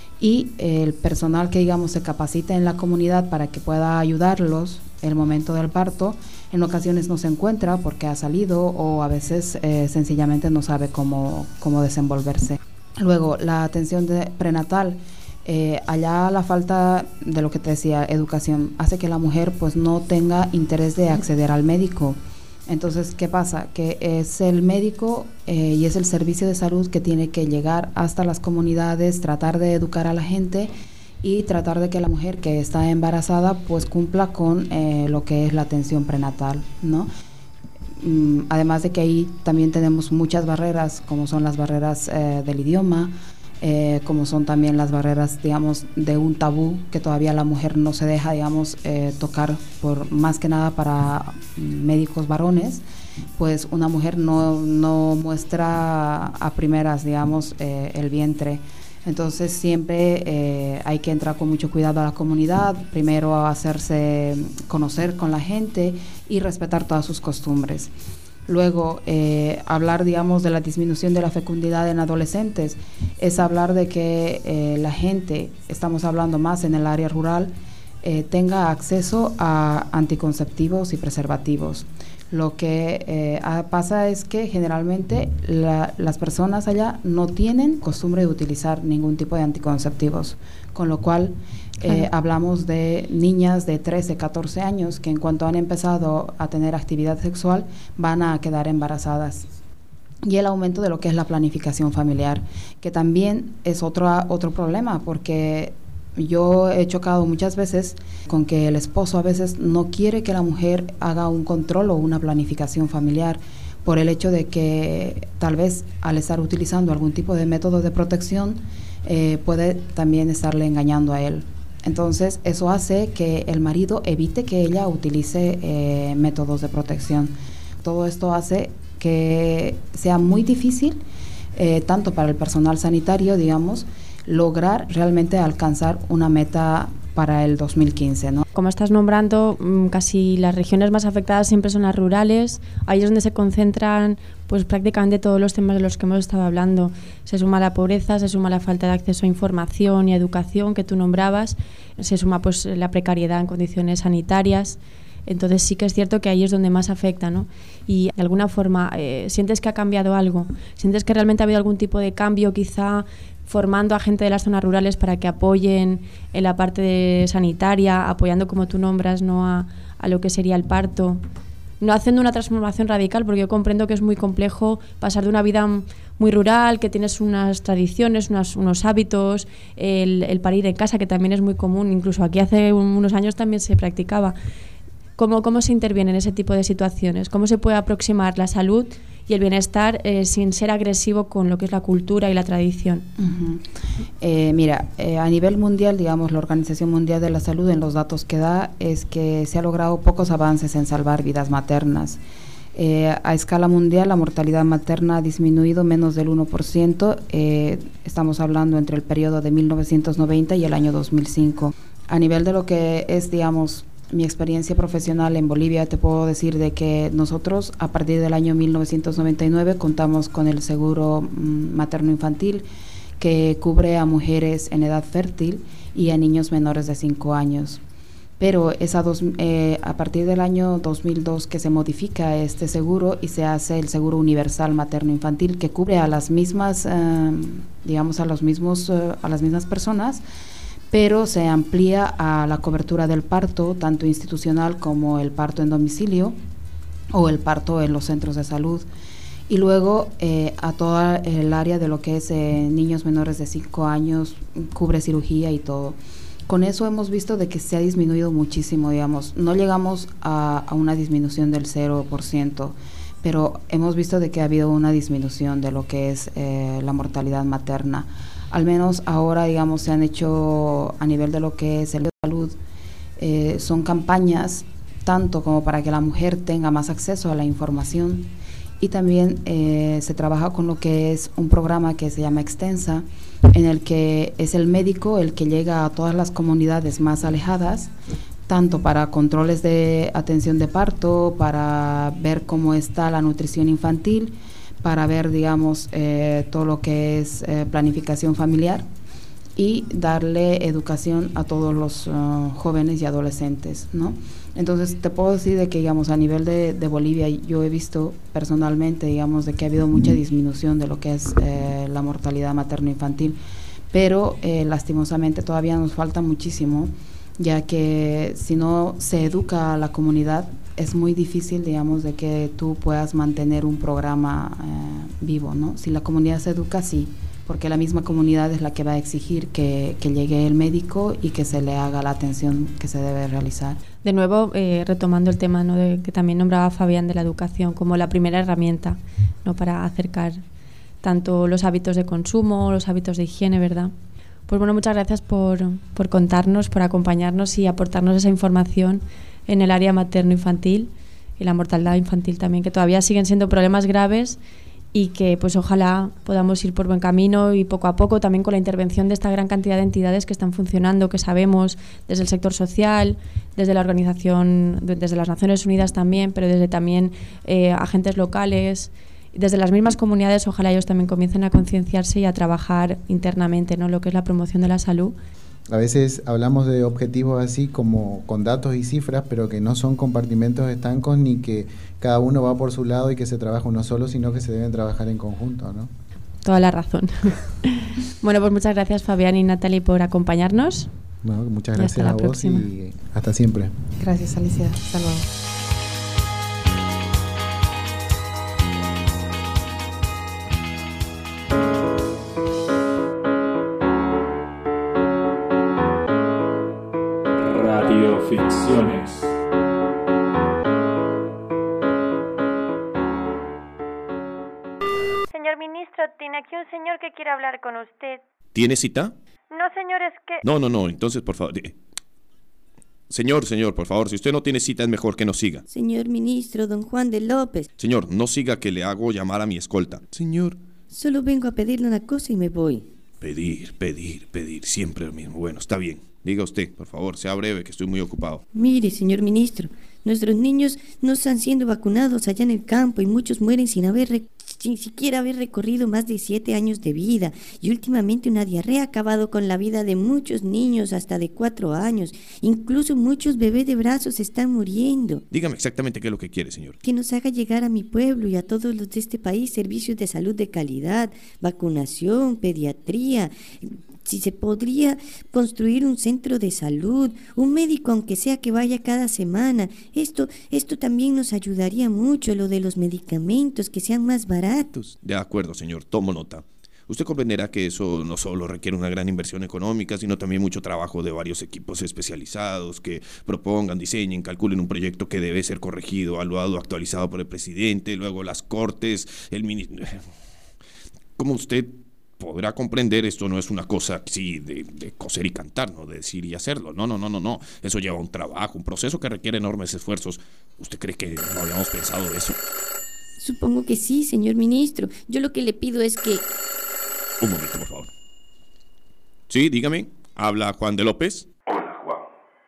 y el personal que, digamos, se capacita en la comunidad para que pueda ayudarlos en el momento del parto, en ocasiones no se encuentra porque ha salido, o a veces eh, sencillamente no sabe cómo, cómo desenvolverse. Luego, la atención de prenatal, eh, allá la falta de lo que te decía, educación, hace que la mujer pues no tenga interés de acceder al médico. Entonces, ¿qué pasa? Que es el médico eh, y es el servicio de salud que tiene que llegar hasta las comunidades, tratar de educar a la gente y tratar de que la mujer que está embarazada pues cumpla con eh, lo que es la atención prenatal, ¿no? Mm, además de que ahí también tenemos muchas barreras, como son las barreras eh, del idioma, Eh, como son también las barreras, digamos, de un tabú que todavía la mujer no se deja, digamos, eh, tocar, por más que nada para médicos varones, pues una mujer no, no muestra a primeras, digamos, eh, el vientre. Entonces siempre eh, hay que entrar con mucho cuidado a la comunidad, primero a hacerse conocer con la gente y respetar todas sus costumbres. Luego, eh, hablar, digamos, de la disminución de la fecundidad en adolescentes, es hablar de que eh, la gente, estamos hablando más en el área rural, eh, tenga acceso a anticonceptivos y preservativos. Lo que eh, pasa es que generalmente la, las personas allá no tienen costumbre de utilizar ningún tipo de anticonceptivos, con lo cual eh, hablamos de niñas de trece, catorce años que en cuanto han empezado a tener actividad sexual van a quedar embarazadas. Y el aumento de lo que es la planificación familiar, que también es otro, otro problema, porque yo he chocado muchas veces con que el esposo a veces no quiere que la mujer haga un control o una planificación familiar, por el hecho de que tal vez al estar utilizando algún tipo de método de protección eh, puede también estarle engañando a él. Entonces eso hace que el marido evite que ella utilice eh, métodos de protección. Todo esto hace que sea muy difícil, eh, tanto para el personal sanitario, digamos, lograr realmente alcanzar una meta para el dos mil quince, ¿no? Como estás nombrando, casi las regiones más afectadas siempre son las rurales. Ahí es donde se concentran pues prácticamente todos los temas de los que hemos estado hablando. Se suma la pobreza, se suma la falta de acceso a información y a educación que tú nombrabas, se suma pues la precariedad en condiciones sanitarias. Entonces sí que es cierto que ahí es donde más afecta, ¿no? Y de alguna forma, eh, ¿sientes que ha cambiado algo? ¿Sientes que realmente ha habido algún tipo de cambio, quizá formando a gente de las zonas rurales para que apoyen en la parte de sanitaria, apoyando, como tú nombras, ¿no? a, a lo que sería el parto? No haciendo una transformación radical, porque yo comprendo que es muy complejo pasar de una vida muy rural, que tienes unas tradiciones, unas, unos hábitos, el, el parir en casa, que también es muy común, incluso aquí hace unos años también se practicaba. ¿Cómo, cómo se interviene en ese tipo de situaciones? ¿Cómo se puede aproximar la salud y el bienestar eh, sin ser agresivo con lo que es la cultura y la tradición? Uh-huh. eh, mira, eh, a nivel mundial, digamos, la Organización Mundial de la Salud, en los datos que da, es que se ha logrado pocos avances en salvar vidas maternas. Eh, a escala mundial, la mortalidad materna ha disminuido menos del uno por ciento. Eh, estamos hablando entre el periodo de mil novecientos noventa y el año dos mil cinco. A nivel de lo que es, digamos, mi experiencia profesional en Bolivia, te puedo decir de que nosotros a partir del año mil novecientos noventa y nueve contamos con el seguro mm, materno-infantil que cubre a mujeres en edad fértil y a niños menores de cinco años. Pero esa dos, eh, a partir del año dos mil dos que se modifica este seguro y se hace el seguro universal materno-infantil que cubre a las mismas, eh, digamos, a los mismos, eh, a las mismas personas, pero se amplía a la cobertura del parto, tanto institucional como el parto en domicilio o el parto en los centros de salud. Y luego eh, a toda el área de lo que es eh, niños menores de cinco años, cubre cirugía y todo. Con eso hemos visto de que se ha disminuido muchísimo, digamos. No llegamos a, a una disminución del cero por ciento, pero hemos visto de que ha habido una disminución de lo que es eh, la mortalidad materna. Al menos ahora, digamos, se han hecho a nivel de lo que es el salud, eh, son campañas tanto como para que la mujer tenga más acceso a la información y también eh, se trabaja con lo que es un programa que se llama Extensa, en el que es el médico el que llega a todas las comunidades más alejadas, tanto para controles de atención de parto, para ver cómo está la nutrición infantil, para ver, digamos, eh, todo lo que es eh, planificación familiar y darle educación a todos los uh, jóvenes y adolescentes, ¿no? Entonces, te puedo decir de que, digamos, a nivel de, de Bolivia, yo he visto personalmente, digamos, de que ha habido mucha disminución de lo que es eh, la mortalidad materno-infantil, pero eh, lastimosamente todavía nos falta muchísimo, ya que si no se educa a la comunidad, es muy difícil, digamos, de que tú puedas mantener un programa eh, vivo, ¿no? Si la comunidad se educa, sí, porque la misma comunidad es la que va a exigir que, que llegue el médico y que se le haga la atención que se debe realizar. De nuevo, eh, retomando el tema, ¿no?, de, que también nombraba Fabián, de la educación como la primera herramienta, ¿no?, para acercar tanto los hábitos de consumo, los hábitos de higiene, ¿verdad? Pues bueno, muchas gracias por, por contarnos, por acompañarnos y aportarnos esa información en el área materno-infantil y la mortalidad infantil también, que todavía siguen siendo problemas graves y que pues ojalá podamos ir por buen camino y poco a poco también con la intervención de esta gran cantidad de entidades que están funcionando, que sabemos desde el sector social, desde la organización, desde las Naciones Unidas también, pero desde también eh, agentes locales, desde las mismas comunidades, ojalá ellos también comiencen a concienciarse y a trabajar internamente, ¿no?, lo que es la promoción de la salud. A veces hablamos de objetivos así como con datos y cifras, pero que no son compartimentos estancos ni que cada uno va por su lado y que se trabaja uno solo, sino que se deben trabajar en conjunto, ¿no? Toda la razón. Bueno, pues muchas gracias Fabián y Natalie por acompañarnos. Bueno, muchas gracias a vos próxima. Y hasta siempre. Gracias, Alicia. Hasta luego. Radioficciones. Señor ministro, tiene aquí un señor que quiere hablar con usted. ¿Tiene cita? No, señor, es que... No, no, no, entonces, por favor... Señor, señor, por favor, si usted no tiene cita es mejor que no siga. Señor ministro, don Juan de López. Señor, no siga, que le hago llamar a mi escolta. Señor... Solo vengo a pedirle una cosa y me voy. Pedir, pedir, pedir, siempre lo mismo. Bueno, está bien. Diga usted, por favor, sea breve, que estoy muy ocupado. Mire, señor ministro, nuestros niños no están siendo vacunados allá en el campo y muchos mueren sin haber rec- sin siquiera haber recorrido más de siete años de vida. Y últimamente una diarrea ha acabado con la vida de muchos niños hasta de cuatro años. Incluso muchos bebés de brazos están muriendo. Dígame exactamente qué es lo que quiere, señor. Que nos haga llegar a mi pueblo y a todos los de este país servicios de salud de calidad, vacunación, pediatría. Si se podría construir un centro de salud, un médico aunque sea que vaya cada semana. Esto, esto también nos ayudaría mucho, lo de los medicamentos, que sean más baratos. De acuerdo, señor, tomo nota. Usted comprenderá que eso no solo requiere una gran inversión económica, sino también mucho trabajo de varios equipos especializados que propongan, diseñen, calculen un proyecto que debe ser corregido, evaluado, actualizado por el presidente, luego las cortes, el ministro. Como usted podrá comprender, esto no es una cosa así de, de coser y cantar, ¿no? De decir y hacerlo. No, no, no, no, no. Eso lleva un trabajo, un proceso que requiere enormes esfuerzos. ¿Usted cree que no habíamos pensado eso? Supongo que sí, señor ministro. Yo lo que le pido es que... Un momento, por favor. Sí, dígame. ¿Habla Juan de López? Hola, Juan.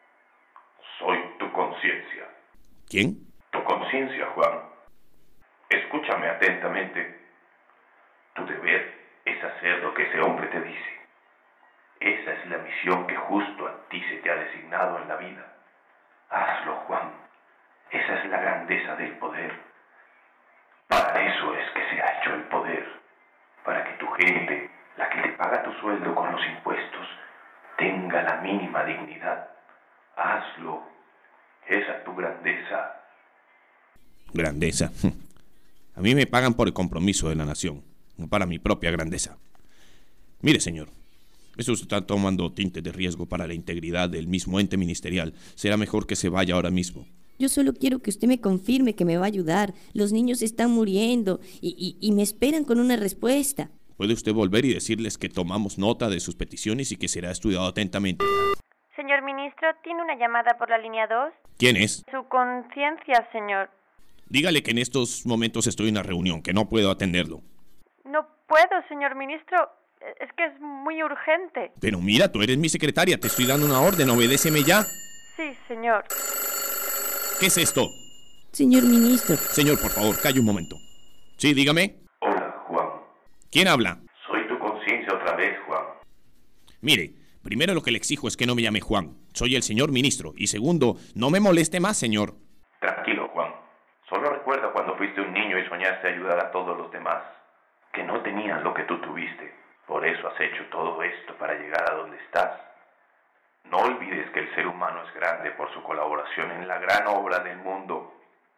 Soy tu conciencia. ¿Quién? Tu conciencia, Juan. Escúchame atentamente. Tu deber es hacer lo que ese hombre te dice. Esa es la misión que justo a ti se te ha designado en la vida. Hazlo, Juan. Esa es la grandeza del poder. Para eso es que se ha hecho el poder. Para que tu gente, la que te paga tu sueldo con los impuestos, tenga la mínima dignidad. Hazlo. Esa es tu grandeza. Grandeza. A mí me pagan por el compromiso de la nación, no para mi propia grandeza. Mire, señor, eso está tomando tintes de riesgo para la integridad del mismo ente ministerial. Será mejor que se vaya ahora mismo. Yo solo quiero que usted me confirme que me va a ayudar. Los niños están muriendo y, y, y me esperan con una respuesta. ¿Puede usted volver y decirles que tomamos nota de sus peticiones y que será estudiado atentamente? Señor ministro, ¿tiene una llamada por la línea dos? ¿Quién es? Su conciencia, señor. Dígale que en estos momentos estoy en una reunión, que no puedo atenderlo. No puedo, señor ministro. Es que es muy urgente. Pero mira, tú eres mi secretaria, te estoy dando una orden, obedéceme ya. Sí, señor. ¿Qué es esto? Señor ministro. Señor, por favor, calle un momento. Sí, dígame. Hola, Juan. ¿Quién habla? Soy tu conciencia otra vez, Juan. Mire, primero lo que le exijo es que no me llame Juan. Soy el señor ministro. Y segundo, no me moleste más, señor. Tranquilo, Juan. Solo recuerda cuando fuiste un niño y soñaste ayudar a todos los demás, que no tenían lo que tú tuviste. Por eso has hecho todo esto para llegar a donde estás. No olvides que el ser humano es grande por su colaboración en la gran obra del mundo.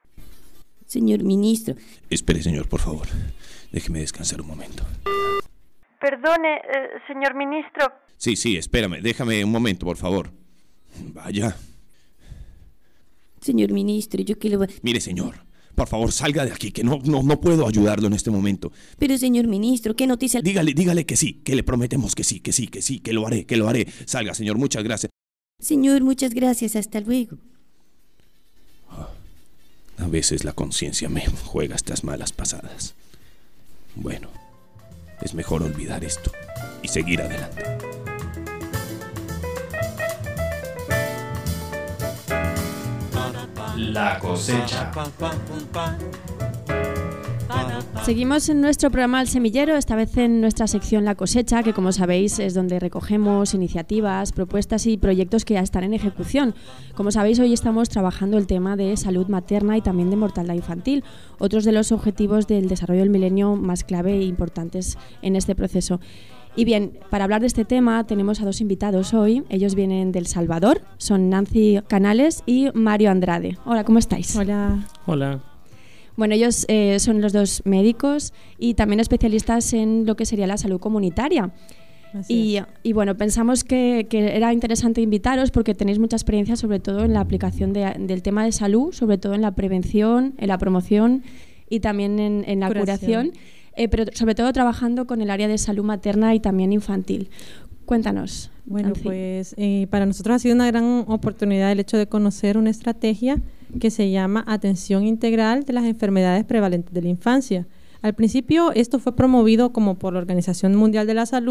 Señor ministro. Espere, señor, por favor. Déjeme descansar un momento. Perdone, eh, señor ministro. Sí, sí, espérame. Déjame un momento, por favor. Vaya. Señor ministro, yo que le voy... Mire, señor, por favor, salga de aquí, que no, no, no puedo ayudarlo en este momento. Pero, señor ministro, ¿qué noticia...? Dígale, dígale que sí, que le prometemos que sí, que sí, que sí, que lo haré, que lo haré. Salga, señor, muchas gracias. Señor, muchas gracias, hasta luego. A veces la conciencia me juega estas malas pasadas. Bueno, es mejor olvidar esto y seguir adelante. La cosecha. Seguimos en nuestro programa El Semillero, esta vez en nuestra sección La Cosecha, que como sabéis es donde recogemos iniciativas, propuestas y proyectos que ya están en ejecución. Como sabéis, hoy estamos trabajando el tema de salud materna y también de mortalidad infantil, otros de los objetivos del desarrollo del milenio más clave e importantes en este proceso. Y bien, para hablar de este tema tenemos a dos invitados hoy. Ellos vienen del Salvador, son Nancy Canales y Mario Andrade. Hola, ¿cómo estáis? Hola. Hola. Bueno, ellos eh, son los dos médicos y también especialistas en lo que sería la salud comunitaria. Y, y bueno, pensamos que, que era interesante invitaros porque tenéis mucha experiencia, sobre todo en la aplicación de, del tema de salud, sobre todo en la prevención, en la promoción y también en, en la curación, curación eh, pero sobre todo trabajando con el área de salud materna y también infantil. Cuéntanos. Bueno, Nancy. pues eh, para nosotros ha sido una gran oportunidad el hecho de conocer una estrategia que se llama Atención Integral de las Enfermedades Prevalentes de la Infancia. Al principio esto fue promovido como por la Organización Mundial de la Salud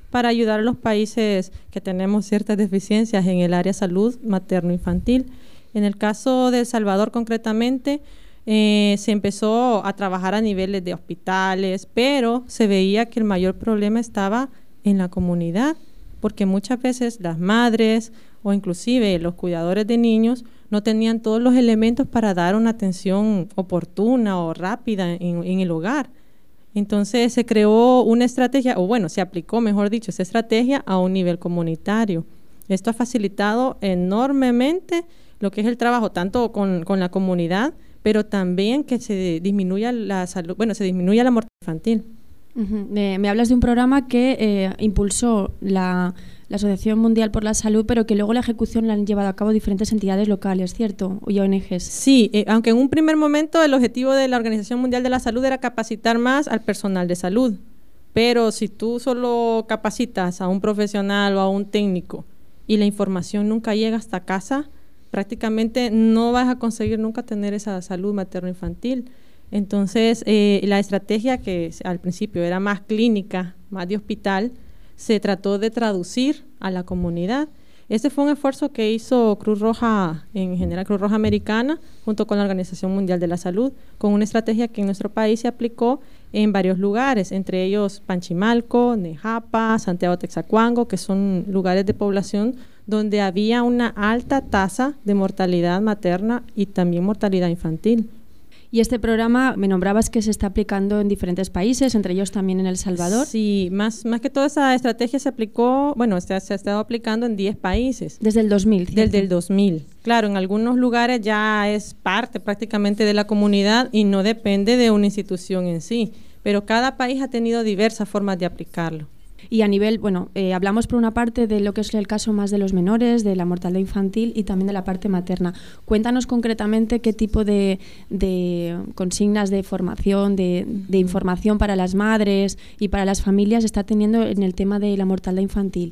para ayudar a los países que tenemos ciertas deficiencias en el área de salud materno-infantil. En el caso de El Salvador concretamente, eh, se empezó a trabajar a niveles de hospitales, pero se veía que el mayor problema estaba en la comunidad, porque muchas veces las madres o inclusive los cuidadores de niños no tenían todos los elementos para dar una atención oportuna o rápida en, en el hogar. Entonces se creó una estrategia, o bueno, se aplicó, mejor dicho, esa estrategia a un nivel comunitario. Esto ha facilitado enormemente lo que es el trabajo, tanto con, con la comunidad, pero también que se disminuya la salud, bueno, se disminuya la mortalidad infantil. Uh-huh. Me, me hablas de un programa que eh, impulsó la, la Asociación Mundial por la Salud, pero que luego la ejecución la han llevado a cabo diferentes entidades locales, ¿cierto? Y O N Ges. Sí, eh, aunque en un primer momento el objetivo de la Organización Mundial de la Salud era capacitar más al personal de salud, pero si tú solo capacitas a un profesional o a un técnico y la información nunca llega hasta casa, prácticamente no vas a conseguir nunca tener esa salud materno-infantil. Entonces, eh, la estrategia que al principio era más clínica, más de hospital, se trató de traducir a la comunidad. Este fue un esfuerzo que hizo Cruz Roja, en general Cruz Roja Americana, junto con la Organización Mundial de la Salud, con una estrategia que en nuestro país se aplicó en varios lugares, entre ellos Panchimalco, Nejapa, Santiago Texacuango, que son lugares de población donde había una alta tasa de mortalidad materna y también mortalidad infantil. Y este programa, me nombrabas que se está aplicando en diferentes países, entre ellos también en El Salvador. Sí, más, más que toda esa estrategia se aplicó, bueno, se, se ha estado aplicando en diez países. Desde el dos mil, ¿cierto? Desde el dos mil. Claro, en algunos lugares ya es parte prácticamente de la comunidad y no depende de una institución en sí, pero cada país ha tenido diversas formas de aplicarlo. Y a nivel, bueno, eh, hablamos por una parte de lo que es el caso más de los menores, de la mortalidad infantil y también de la parte materna. Cuéntanos concretamente qué tipo de, de consignas de formación, de, de información para las madres y para las familias está teniendo en el tema de la mortalidad infantil.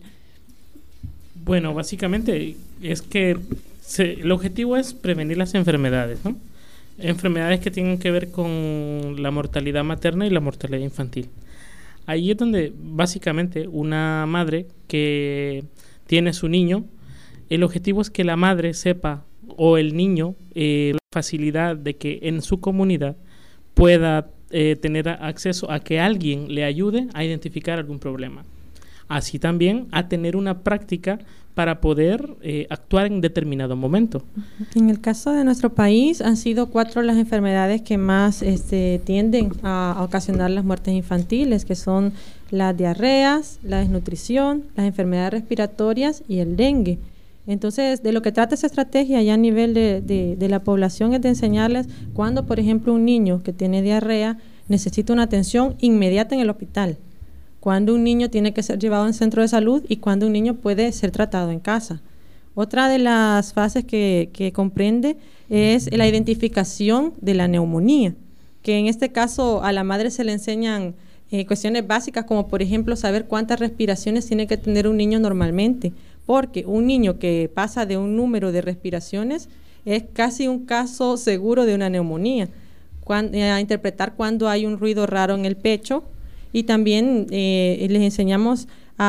Bueno, básicamente es que se, el objetivo es prevenir las enfermedades, ¿no? Enfermedades que tienen que ver con la mortalidad materna y la mortalidad infantil. Ahí es donde básicamente una madre que tiene su niño, el objetivo es que la madre sepa o el niño eh, la facilidad de que en su comunidad pueda eh, tener acceso a que alguien le ayude a identificar algún problema. Así también a tener una práctica para poder eh, actuar en determinado momento. En el caso de nuestro país han sido cuatro las enfermedades que más este, tienden a, a ocasionar las muertes infantiles, que son las diarreas, la desnutrición, las enfermedades respiratorias y el dengue. Entonces, de lo que trata esa estrategia ya a nivel de, de, de la población es de enseñarles cuando, por ejemplo, un niño que tiene diarrea necesita una atención inmediata en el hospital, cuando un niño tiene que ser llevado a un centro de salud y cuando un niño puede ser tratado en casa. Otra de las fases que, que comprende es la identificación de la neumonía, que en este caso a la madre se le enseñan eh, cuestiones básicas como por ejemplo saber cuántas respiraciones tiene que tener un niño normalmente, porque un niño que pasa de un número de respiraciones es casi un caso seguro de una neumonía. Cuando, eh, a interpretar cuando hay un ruido raro en el pecho. Y también eh, les enseñamos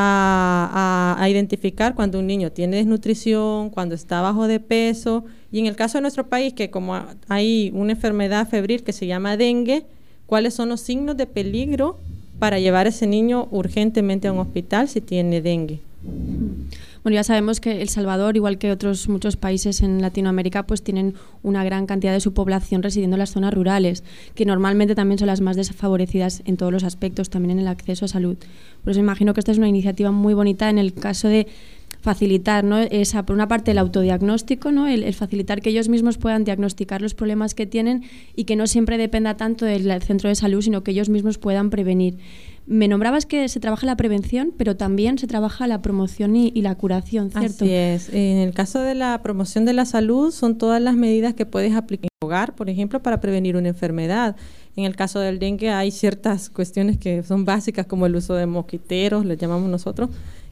a, a, a identificar cuando un niño tiene desnutrición, cuando está bajo de peso. Y en el caso de nuestro país, que como hay una enfermedad febril que se llama dengue, ¿cuáles son los signos de peligro para llevar a ese niño urgentemente a un hospital si tiene dengue? Bueno, ya sabemos que El Salvador, igual que otros muchos países en Latinoamérica, pues tienen una gran cantidad de su población residiendo en las zonas rurales, que normalmente también son las más desfavorecidas en todos los aspectos, también en el acceso a salud. Por eso imagino que esta es una iniciativa muy bonita en el caso de facilitar, ¿no? Esa, por una parte el autodiagnóstico, ¿no? el, el facilitar que ellos mismos puedan diagnosticar los problemas que tienen y que no siempre dependa tanto del centro de salud, sino que ellos mismos puedan prevenir. Me nombrabas que se trabaja la prevención, pero también se trabaja la promoción y, y la curación, ¿cierto? Así es. En el caso de la promoción de la salud, son todas las medidas que puedes aplicar en el hogar, por ejemplo, para prevenir una enfermedad. En el caso del dengue hay ciertas cuestiones que son básicas, como el uso de mosquiteros, les llamamos nosotros,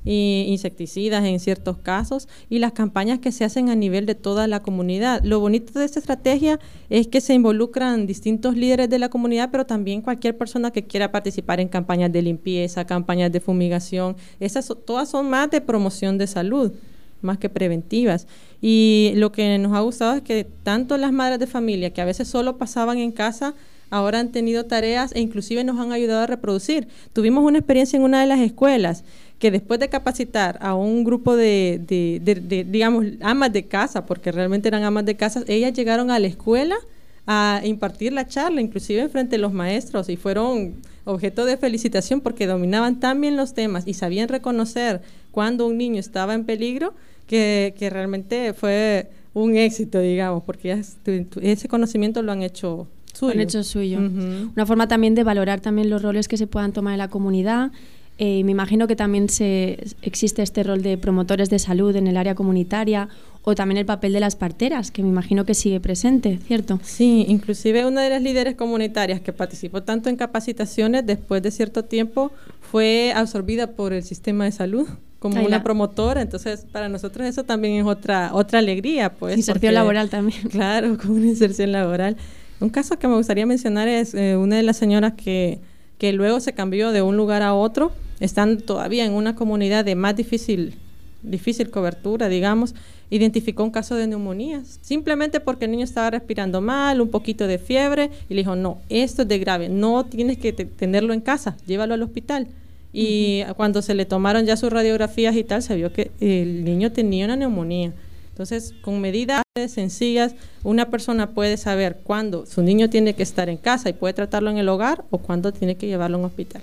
y insecticidas en ciertos casos, y las campañas que se hacen a nivel de toda la comunidad. Lo bonito de esta estrategia es que se involucran distintos líderes de la comunidad, pero también cualquier persona que quiera participar en campañas de limpieza, campañas de fumigación. Esas todas son más de promoción de salud, más que preventivas. Y lo que nos ha gustado es que tanto las madres de familia, que a veces solo pasaban en casa, ahora han tenido tareas e inclusive nos han ayudado a reproducir. Tuvimos una experiencia en una de las escuelas que después de capacitar a un grupo de, de, de, de, digamos, amas de casa, porque realmente eran amas de casa, ellas llegaron a la escuela a impartir la charla, inclusive frente a los maestros, y fueron objeto de felicitación porque dominaban tan bien los temas y sabían reconocer cuando un niño estaba en peligro, que, que realmente fue un éxito, digamos, porque ese conocimiento lo han hecho suyo. Han hecho suyo. Uh-huh. Una forma también de valorar también los roles que se puedan tomar en la comunidad. Eh, me imagino que también se, existe este rol de promotores de salud en el área comunitaria, o también el papel de las parteras, que me imagino que sigue presente, ¿cierto? Sí, inclusive una de las líderes comunitarias que participó tanto en capacitaciones, después de cierto tiempo fue absorbida por el sistema de salud como Ay, una la... promotora. Entonces para nosotros eso también es otra otra alegría, pues. Inserción porque, laboral también. Claro, como una inserción laboral. Un caso que me gustaría mencionar es eh, una de las señoras que, que luego se cambió de un lugar a otro, están todavía en una comunidad de más difícil, difícil cobertura, digamos, identificó un caso de neumonías, simplemente porque el niño estaba respirando mal, un poquito de fiebre, y le dijo, no, esto es de grave, no tienes que te- tenerlo en casa, llévalo al hospital. Y uh-huh. cuando se le tomaron ya sus radiografías y tal, se vio que el niño tenía una neumonía. Entonces, con medidas sencillas, una persona puede saber cuándo su niño tiene que estar en casa y puede tratarlo en el hogar, o cuándo tiene que llevarlo a un hospital.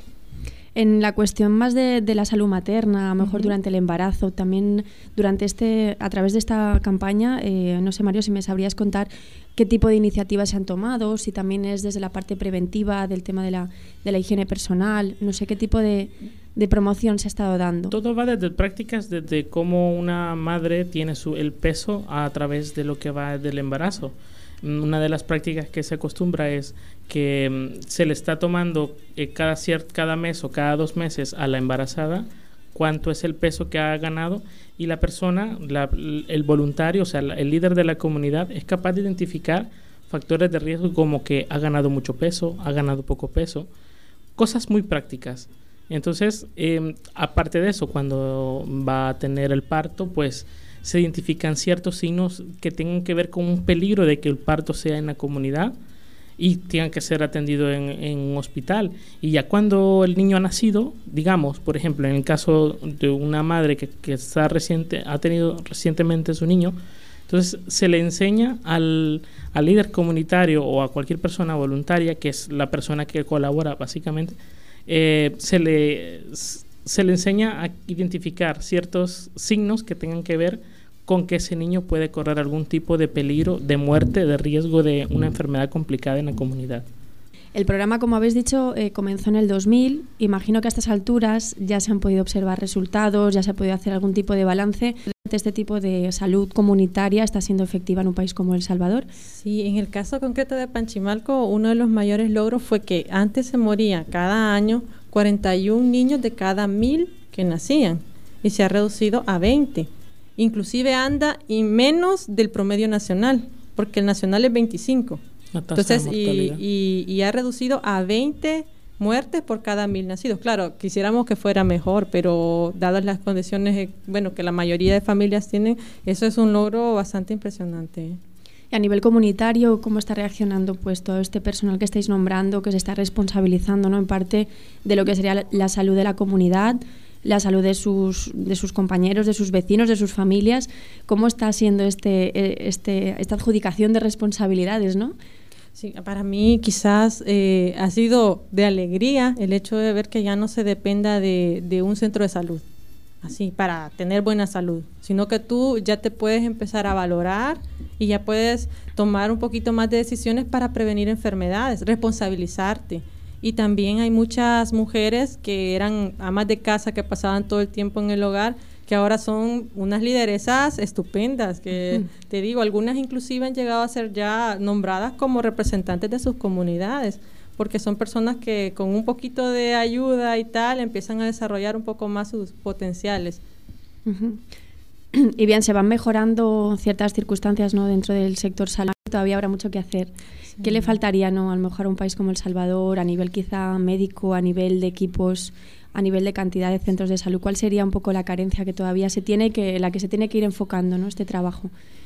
En la cuestión más de, de la salud materna, a lo mejor uh-huh. durante el embarazo, también durante este, a través de esta campaña, eh, no sé, Mario, si me sabrías contar qué tipo de iniciativas se han tomado, si también es desde la parte preventiva del tema de la, de la higiene personal, no sé qué tipo de, de promoción se ha estado dando. Todo va desde prácticas, desde cómo una madre tiene su, el peso a través de lo que va del embarazo. Una de las prácticas que se acostumbra es que um, se le está tomando eh, cada, cier- cada mes o cada dos meses a la embarazada cuánto es el peso que ha ganado, y la persona, la, el voluntario, o sea, la, el líder de la comunidad es capaz de identificar factores de riesgo como que ha ganado mucho peso, ha ganado poco peso, cosas muy prácticas. Entonces, eh, aparte de eso, cuando va a tener el parto, pues se identifican ciertos signos que tengan que ver con un peligro de que el parto sea en la comunidad y tengan que ser atendido en, en un hospital. Y ya cuando el niño ha nacido, digamos, por ejemplo, en el caso de una madre que, que está reciente, ha tenido recientemente su niño, entonces se le enseña al, al líder comunitario o a cualquier persona voluntaria, que es la persona que colabora básicamente, eh, se le... se le enseña a identificar ciertos signos que tengan que ver con que ese niño puede correr algún tipo de peligro, de muerte, de riesgo de una enfermedad complicada en la comunidad. El programa, como habéis dicho, eh, comenzó en el dos mil. Imagino que a estas alturas ya se han podido observar resultados, ya se ha podido hacer algún tipo de balance. ¿Este tipo de salud comunitaria está siendo efectiva en un país como El Salvador? Sí, en el caso concreto de Panchimalco, uno de los mayores logros fue que antes se moría cada año cuarenta y un niños de cada mil que nacían, y se ha reducido a veinte. Inclusive anda y menos del promedio nacional, porque el nacional es veinticinco. Entonces, y, y, y ha reducido a veinte muertes por cada mil nacidos. Claro, quisiéramos que fuera mejor, pero dadas las condiciones, bueno, que la mayoría de familias tienen, eso es un logro bastante impresionante. Y a nivel comunitario, ¿cómo está reaccionando pues todo este personal que estáis nombrando, que se está responsabilizando, ¿no?, en parte de lo que sería la, la salud de la comunidad, la salud de sus de sus compañeros, de sus vecinos, de sus familias? ¿Cómo está siendo este este esta adjudicación de responsabilidades, no? Sí, para mí quizás eh, ha sido de alegría el hecho de ver que ya no se dependa de, de un centro de salud, así, para tener buena salud, sino que tú ya te puedes empezar a valorar y ya puedes tomar un poquito más de decisiones para prevenir enfermedades, responsabilizarte. Y también hay muchas mujeres que eran amas de casa, que pasaban todo el tiempo en el hogar, que ahora son unas lideresas estupendas, que uh-huh. te digo, algunas inclusive han llegado a ser ya nombradas como representantes de sus comunidades, porque son personas que con un poquito de ayuda y tal empiezan a desarrollar un poco más sus potenciales. Uh-huh. Y bien, se van mejorando ciertas circunstancias, ¿no?, dentro del sector salud. Todavía habrá mucho que hacer. Sí. ¿Qué le faltaría, no, a lo mejor a un país como El Salvador, a nivel quizá médico, a nivel de equipos, a nivel de cantidad de centros de salud? ¿Cuál sería un poco la carencia que todavía se tiene, que la que se tiene que ir enfocando, ¿no?, este trabajo?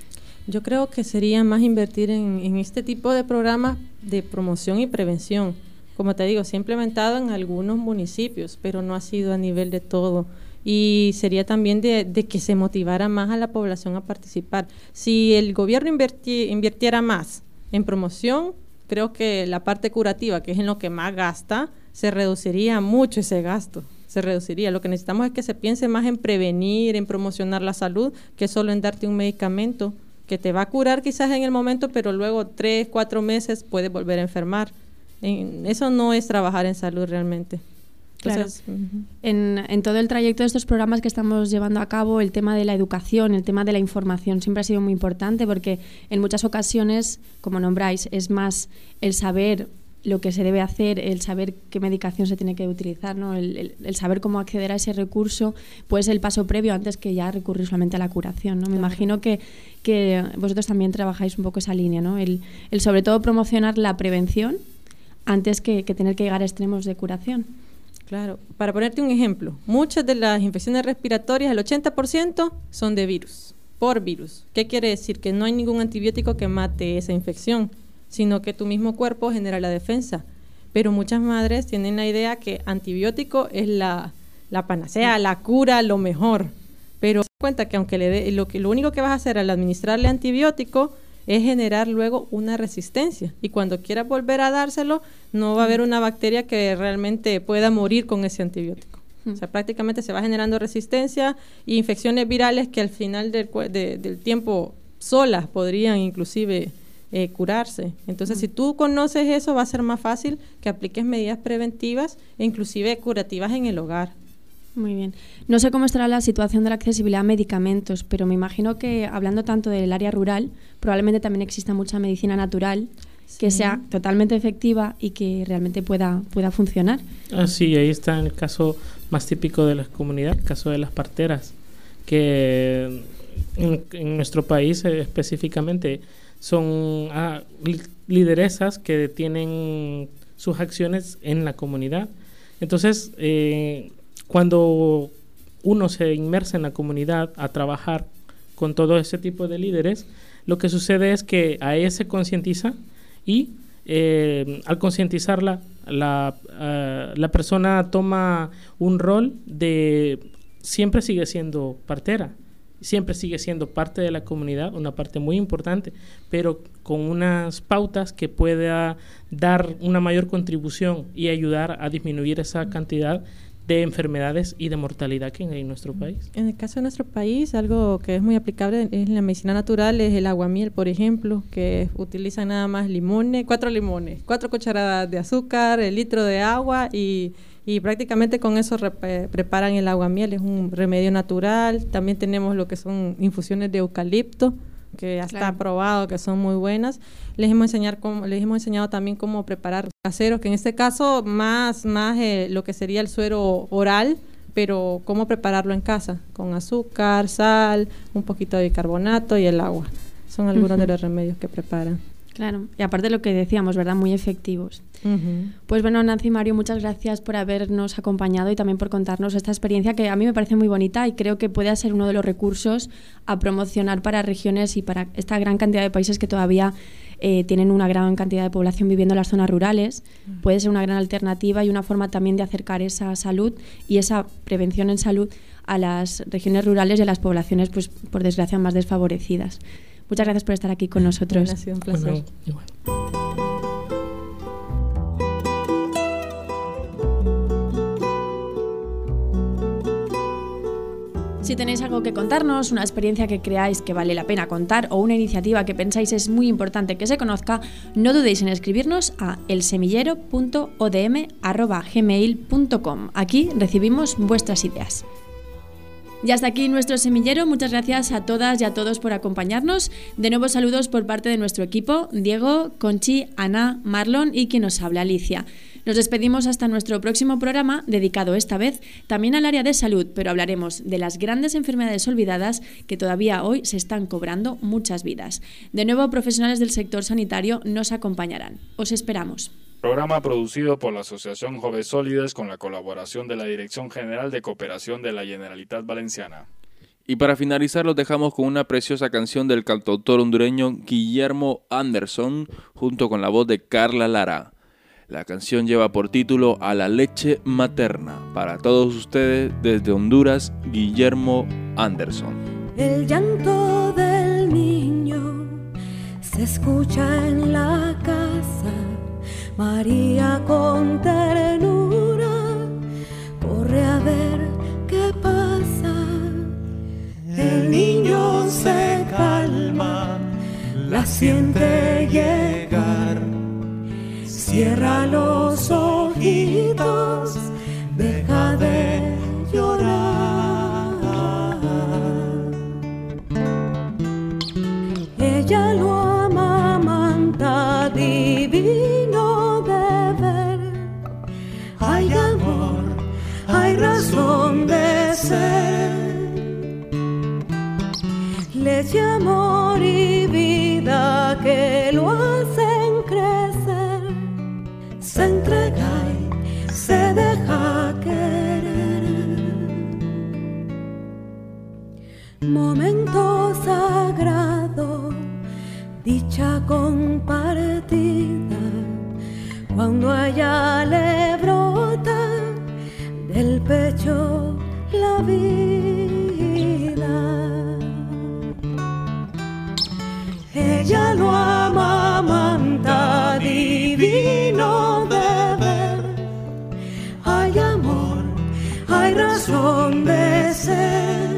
Yo creo que sería más invertir en, en este tipo de programas de promoción y prevención. Como te digo, se ha implementado en algunos municipios, pero no ha sido a nivel de todo. Y sería también de, de que se motivara más a la población a participar. Si el gobierno inverti, invirtiera más en promoción, creo que la parte curativa, que es en lo que más gasta, se reduciría mucho ese gasto, se reduciría. Lo que necesitamos es que se piense más en prevenir, en promocionar la salud, que solo en darte un medicamento que te va a curar quizás en el momento, pero luego tres, cuatro meses puedes volver a enfermar. En, eso no es trabajar en salud realmente. Entonces, claro. uh-huh. en, en todo el trayecto de estos programas que estamos llevando a cabo, el tema de la educación, el tema de la información siempre ha sido muy importante, porque en muchas ocasiones, como nombráis, es más el saber lo que se debe hacer, el saber qué medicación se tiene que utilizar, ¿no? el, el, el saber cómo acceder a ese recurso, pues el paso previo antes que ya recurrir solamente a la curación, ¿no? Me claro. imagino que, que vosotros también trabajáis un poco esa línea, ¿no? El, el sobre todo promocionar la prevención antes que, que tener que llegar a extremos de curación. Claro, para ponerte un ejemplo, muchas de las infecciones respiratorias, el ochenta por ciento son de virus, por virus. ¿Qué quiere decir? Que no hay ningún antibiótico que mate esa infección, sino que tu mismo cuerpo genera la defensa. Pero muchas madres tienen la idea que antibiótico es la, la panacea, la cura, lo mejor. Pero se da cuenta que aunque le de, lo, que, lo único que vas a hacer al administrarle antibiótico es generar luego una resistencia, y cuando quieras volver a dárselo no va a haber una bacteria que realmente pueda morir con ese antibiótico. Mm. O sea, prácticamente se va generando resistencia e infecciones virales que al final del, de, del tiempo solas podrían inclusive eh, curarse. Entonces, mm. si tú conoces eso, va a ser más fácil que apliques medidas preventivas e inclusive curativas en el hogar. Muy bien. No sé cómo estará la situación de la accesibilidad a medicamentos, pero me imagino que, hablando tanto del área rural, probablemente también exista mucha medicina natural sí. que sea totalmente efectiva y que realmente pueda, pueda funcionar. Ah, sí, ahí está el caso más típico de la comunidad, el caso de las parteras, que en, en nuestro país eh, específicamente son ah, lideresas que tienen sus acciones en la comunidad. Entonces, eh, cuando uno se inmersa en la comunidad a trabajar con todo ese tipo de líderes, lo que sucede es que a ella se concientiza y eh, al concientizarla, la, uh, la persona toma un rol de siempre sigue siendo partera, siempre sigue siendo parte de la comunidad, una parte muy importante, pero con unas pautas que pueda dar una mayor contribución y ayudar a disminuir esa cantidad de enfermedades y de mortalidad que hay en nuestro país. En el caso de nuestro país, algo que es muy aplicable en la medicina natural es el aguamiel, por ejemplo, que utilizan nada más limones, cuatro limones, cuatro cucharadas de azúcar, el litro de agua y, y prácticamente con eso rep- preparan el aguamiel. Es un remedio natural. También tenemos lo que son infusiones de eucalipto, que ya claro. está probado que son muy buenas. Les hemos enseñar cómo, les hemos enseñado también cómo preparar caseros, que en este caso más, más eh, lo que sería el suero oral, pero cómo prepararlo en casa, con azúcar, sal, un poquito de bicarbonato y el agua. Son algunos uh-huh. de los remedios que preparan. Claro, y aparte de lo que decíamos, ¿verdad? Muy efectivos. Uh-huh. Pues bueno, Nancy y Mario, muchas gracias por habernos acompañado y también por contarnos esta experiencia que a mí me parece muy bonita y creo que puede ser uno de los recursos a promocionar para regiones y para esta gran cantidad de países que todavía eh, tienen una gran cantidad de población viviendo en las zonas rurales. Uh-huh. Puede ser una gran alternativa y una forma también de acercar esa salud y esa prevención en salud a las regiones rurales y a las poblaciones, pues por desgracia, más desfavorecidas. Muchas gracias por estar aquí con nosotros. Ha sido un placer. Bueno, igual. Si tenéis algo que contarnos, una experiencia que creáis que vale la pena contar o una iniciativa que pensáis es muy importante que se conozca, no dudéis en escribirnos a elsemillero punto o d m arroba gmail punto com. Aquí recibimos vuestras ideas. Y hasta aquí nuestro semillero. Muchas gracias a todas y a todos por acompañarnos. De nuevo saludos por parte de nuestro equipo, Diego, Conchi, Ana, Marlon y quien nos habla, Alicia. Nos despedimos hasta nuestro próximo programa, dedicado esta vez también al área de salud, pero hablaremos de las grandes enfermedades olvidadas que todavía hoy se están cobrando muchas vidas. De nuevo, profesionales del sector sanitario nos acompañarán. Os esperamos. Programa producido por la Asociación Joves Sólides con la colaboración de la Dirección General de Cooperación de la Generalitat Valenciana. Y para finalizar los dejamos con una preciosa canción del cantautor hondureño Guillermo Anderson junto con la voz de Carla Lara. La canción lleva por título A la leche materna. Para todos ustedes desde Honduras, Guillermo Anderson. El llanto del niño se escucha en la casa. María con ternura corre a ver qué pasa. El niño se calma, la siente llegar. Cierra los ojitos, deja de llorar. Ella lo amamanta, divino de ver. Hay amor, hay razón de ser. Leche, amor y vida que lo hacen crecer. Se entrega y se deja querer. Momento sagrado, dicha compartida, cuando a ella le brota del pecho la vida. Ella lo amamanta, divino de ver. Hay amor, hay razón de ser.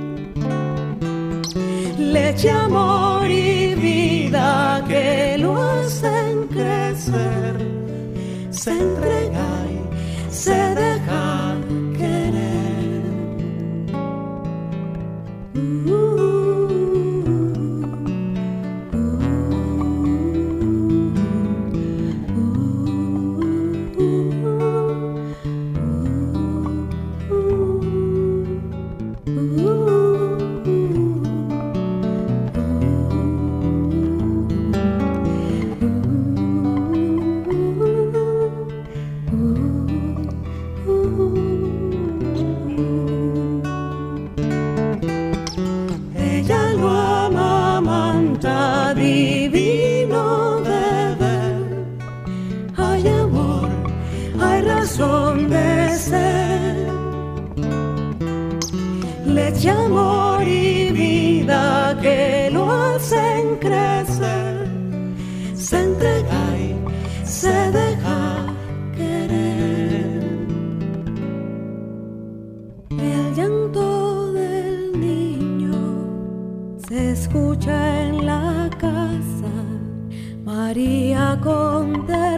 Leche, amor y vida que lo hacen crecer. Se entrega y se deja querer. Uh-huh. Divino de ver, hay amor, hay razón de ser. Leche, amor y vida que lo hacen crecer. Se entrega y se deja querer. El llanto del niño se escucha en la casa. María con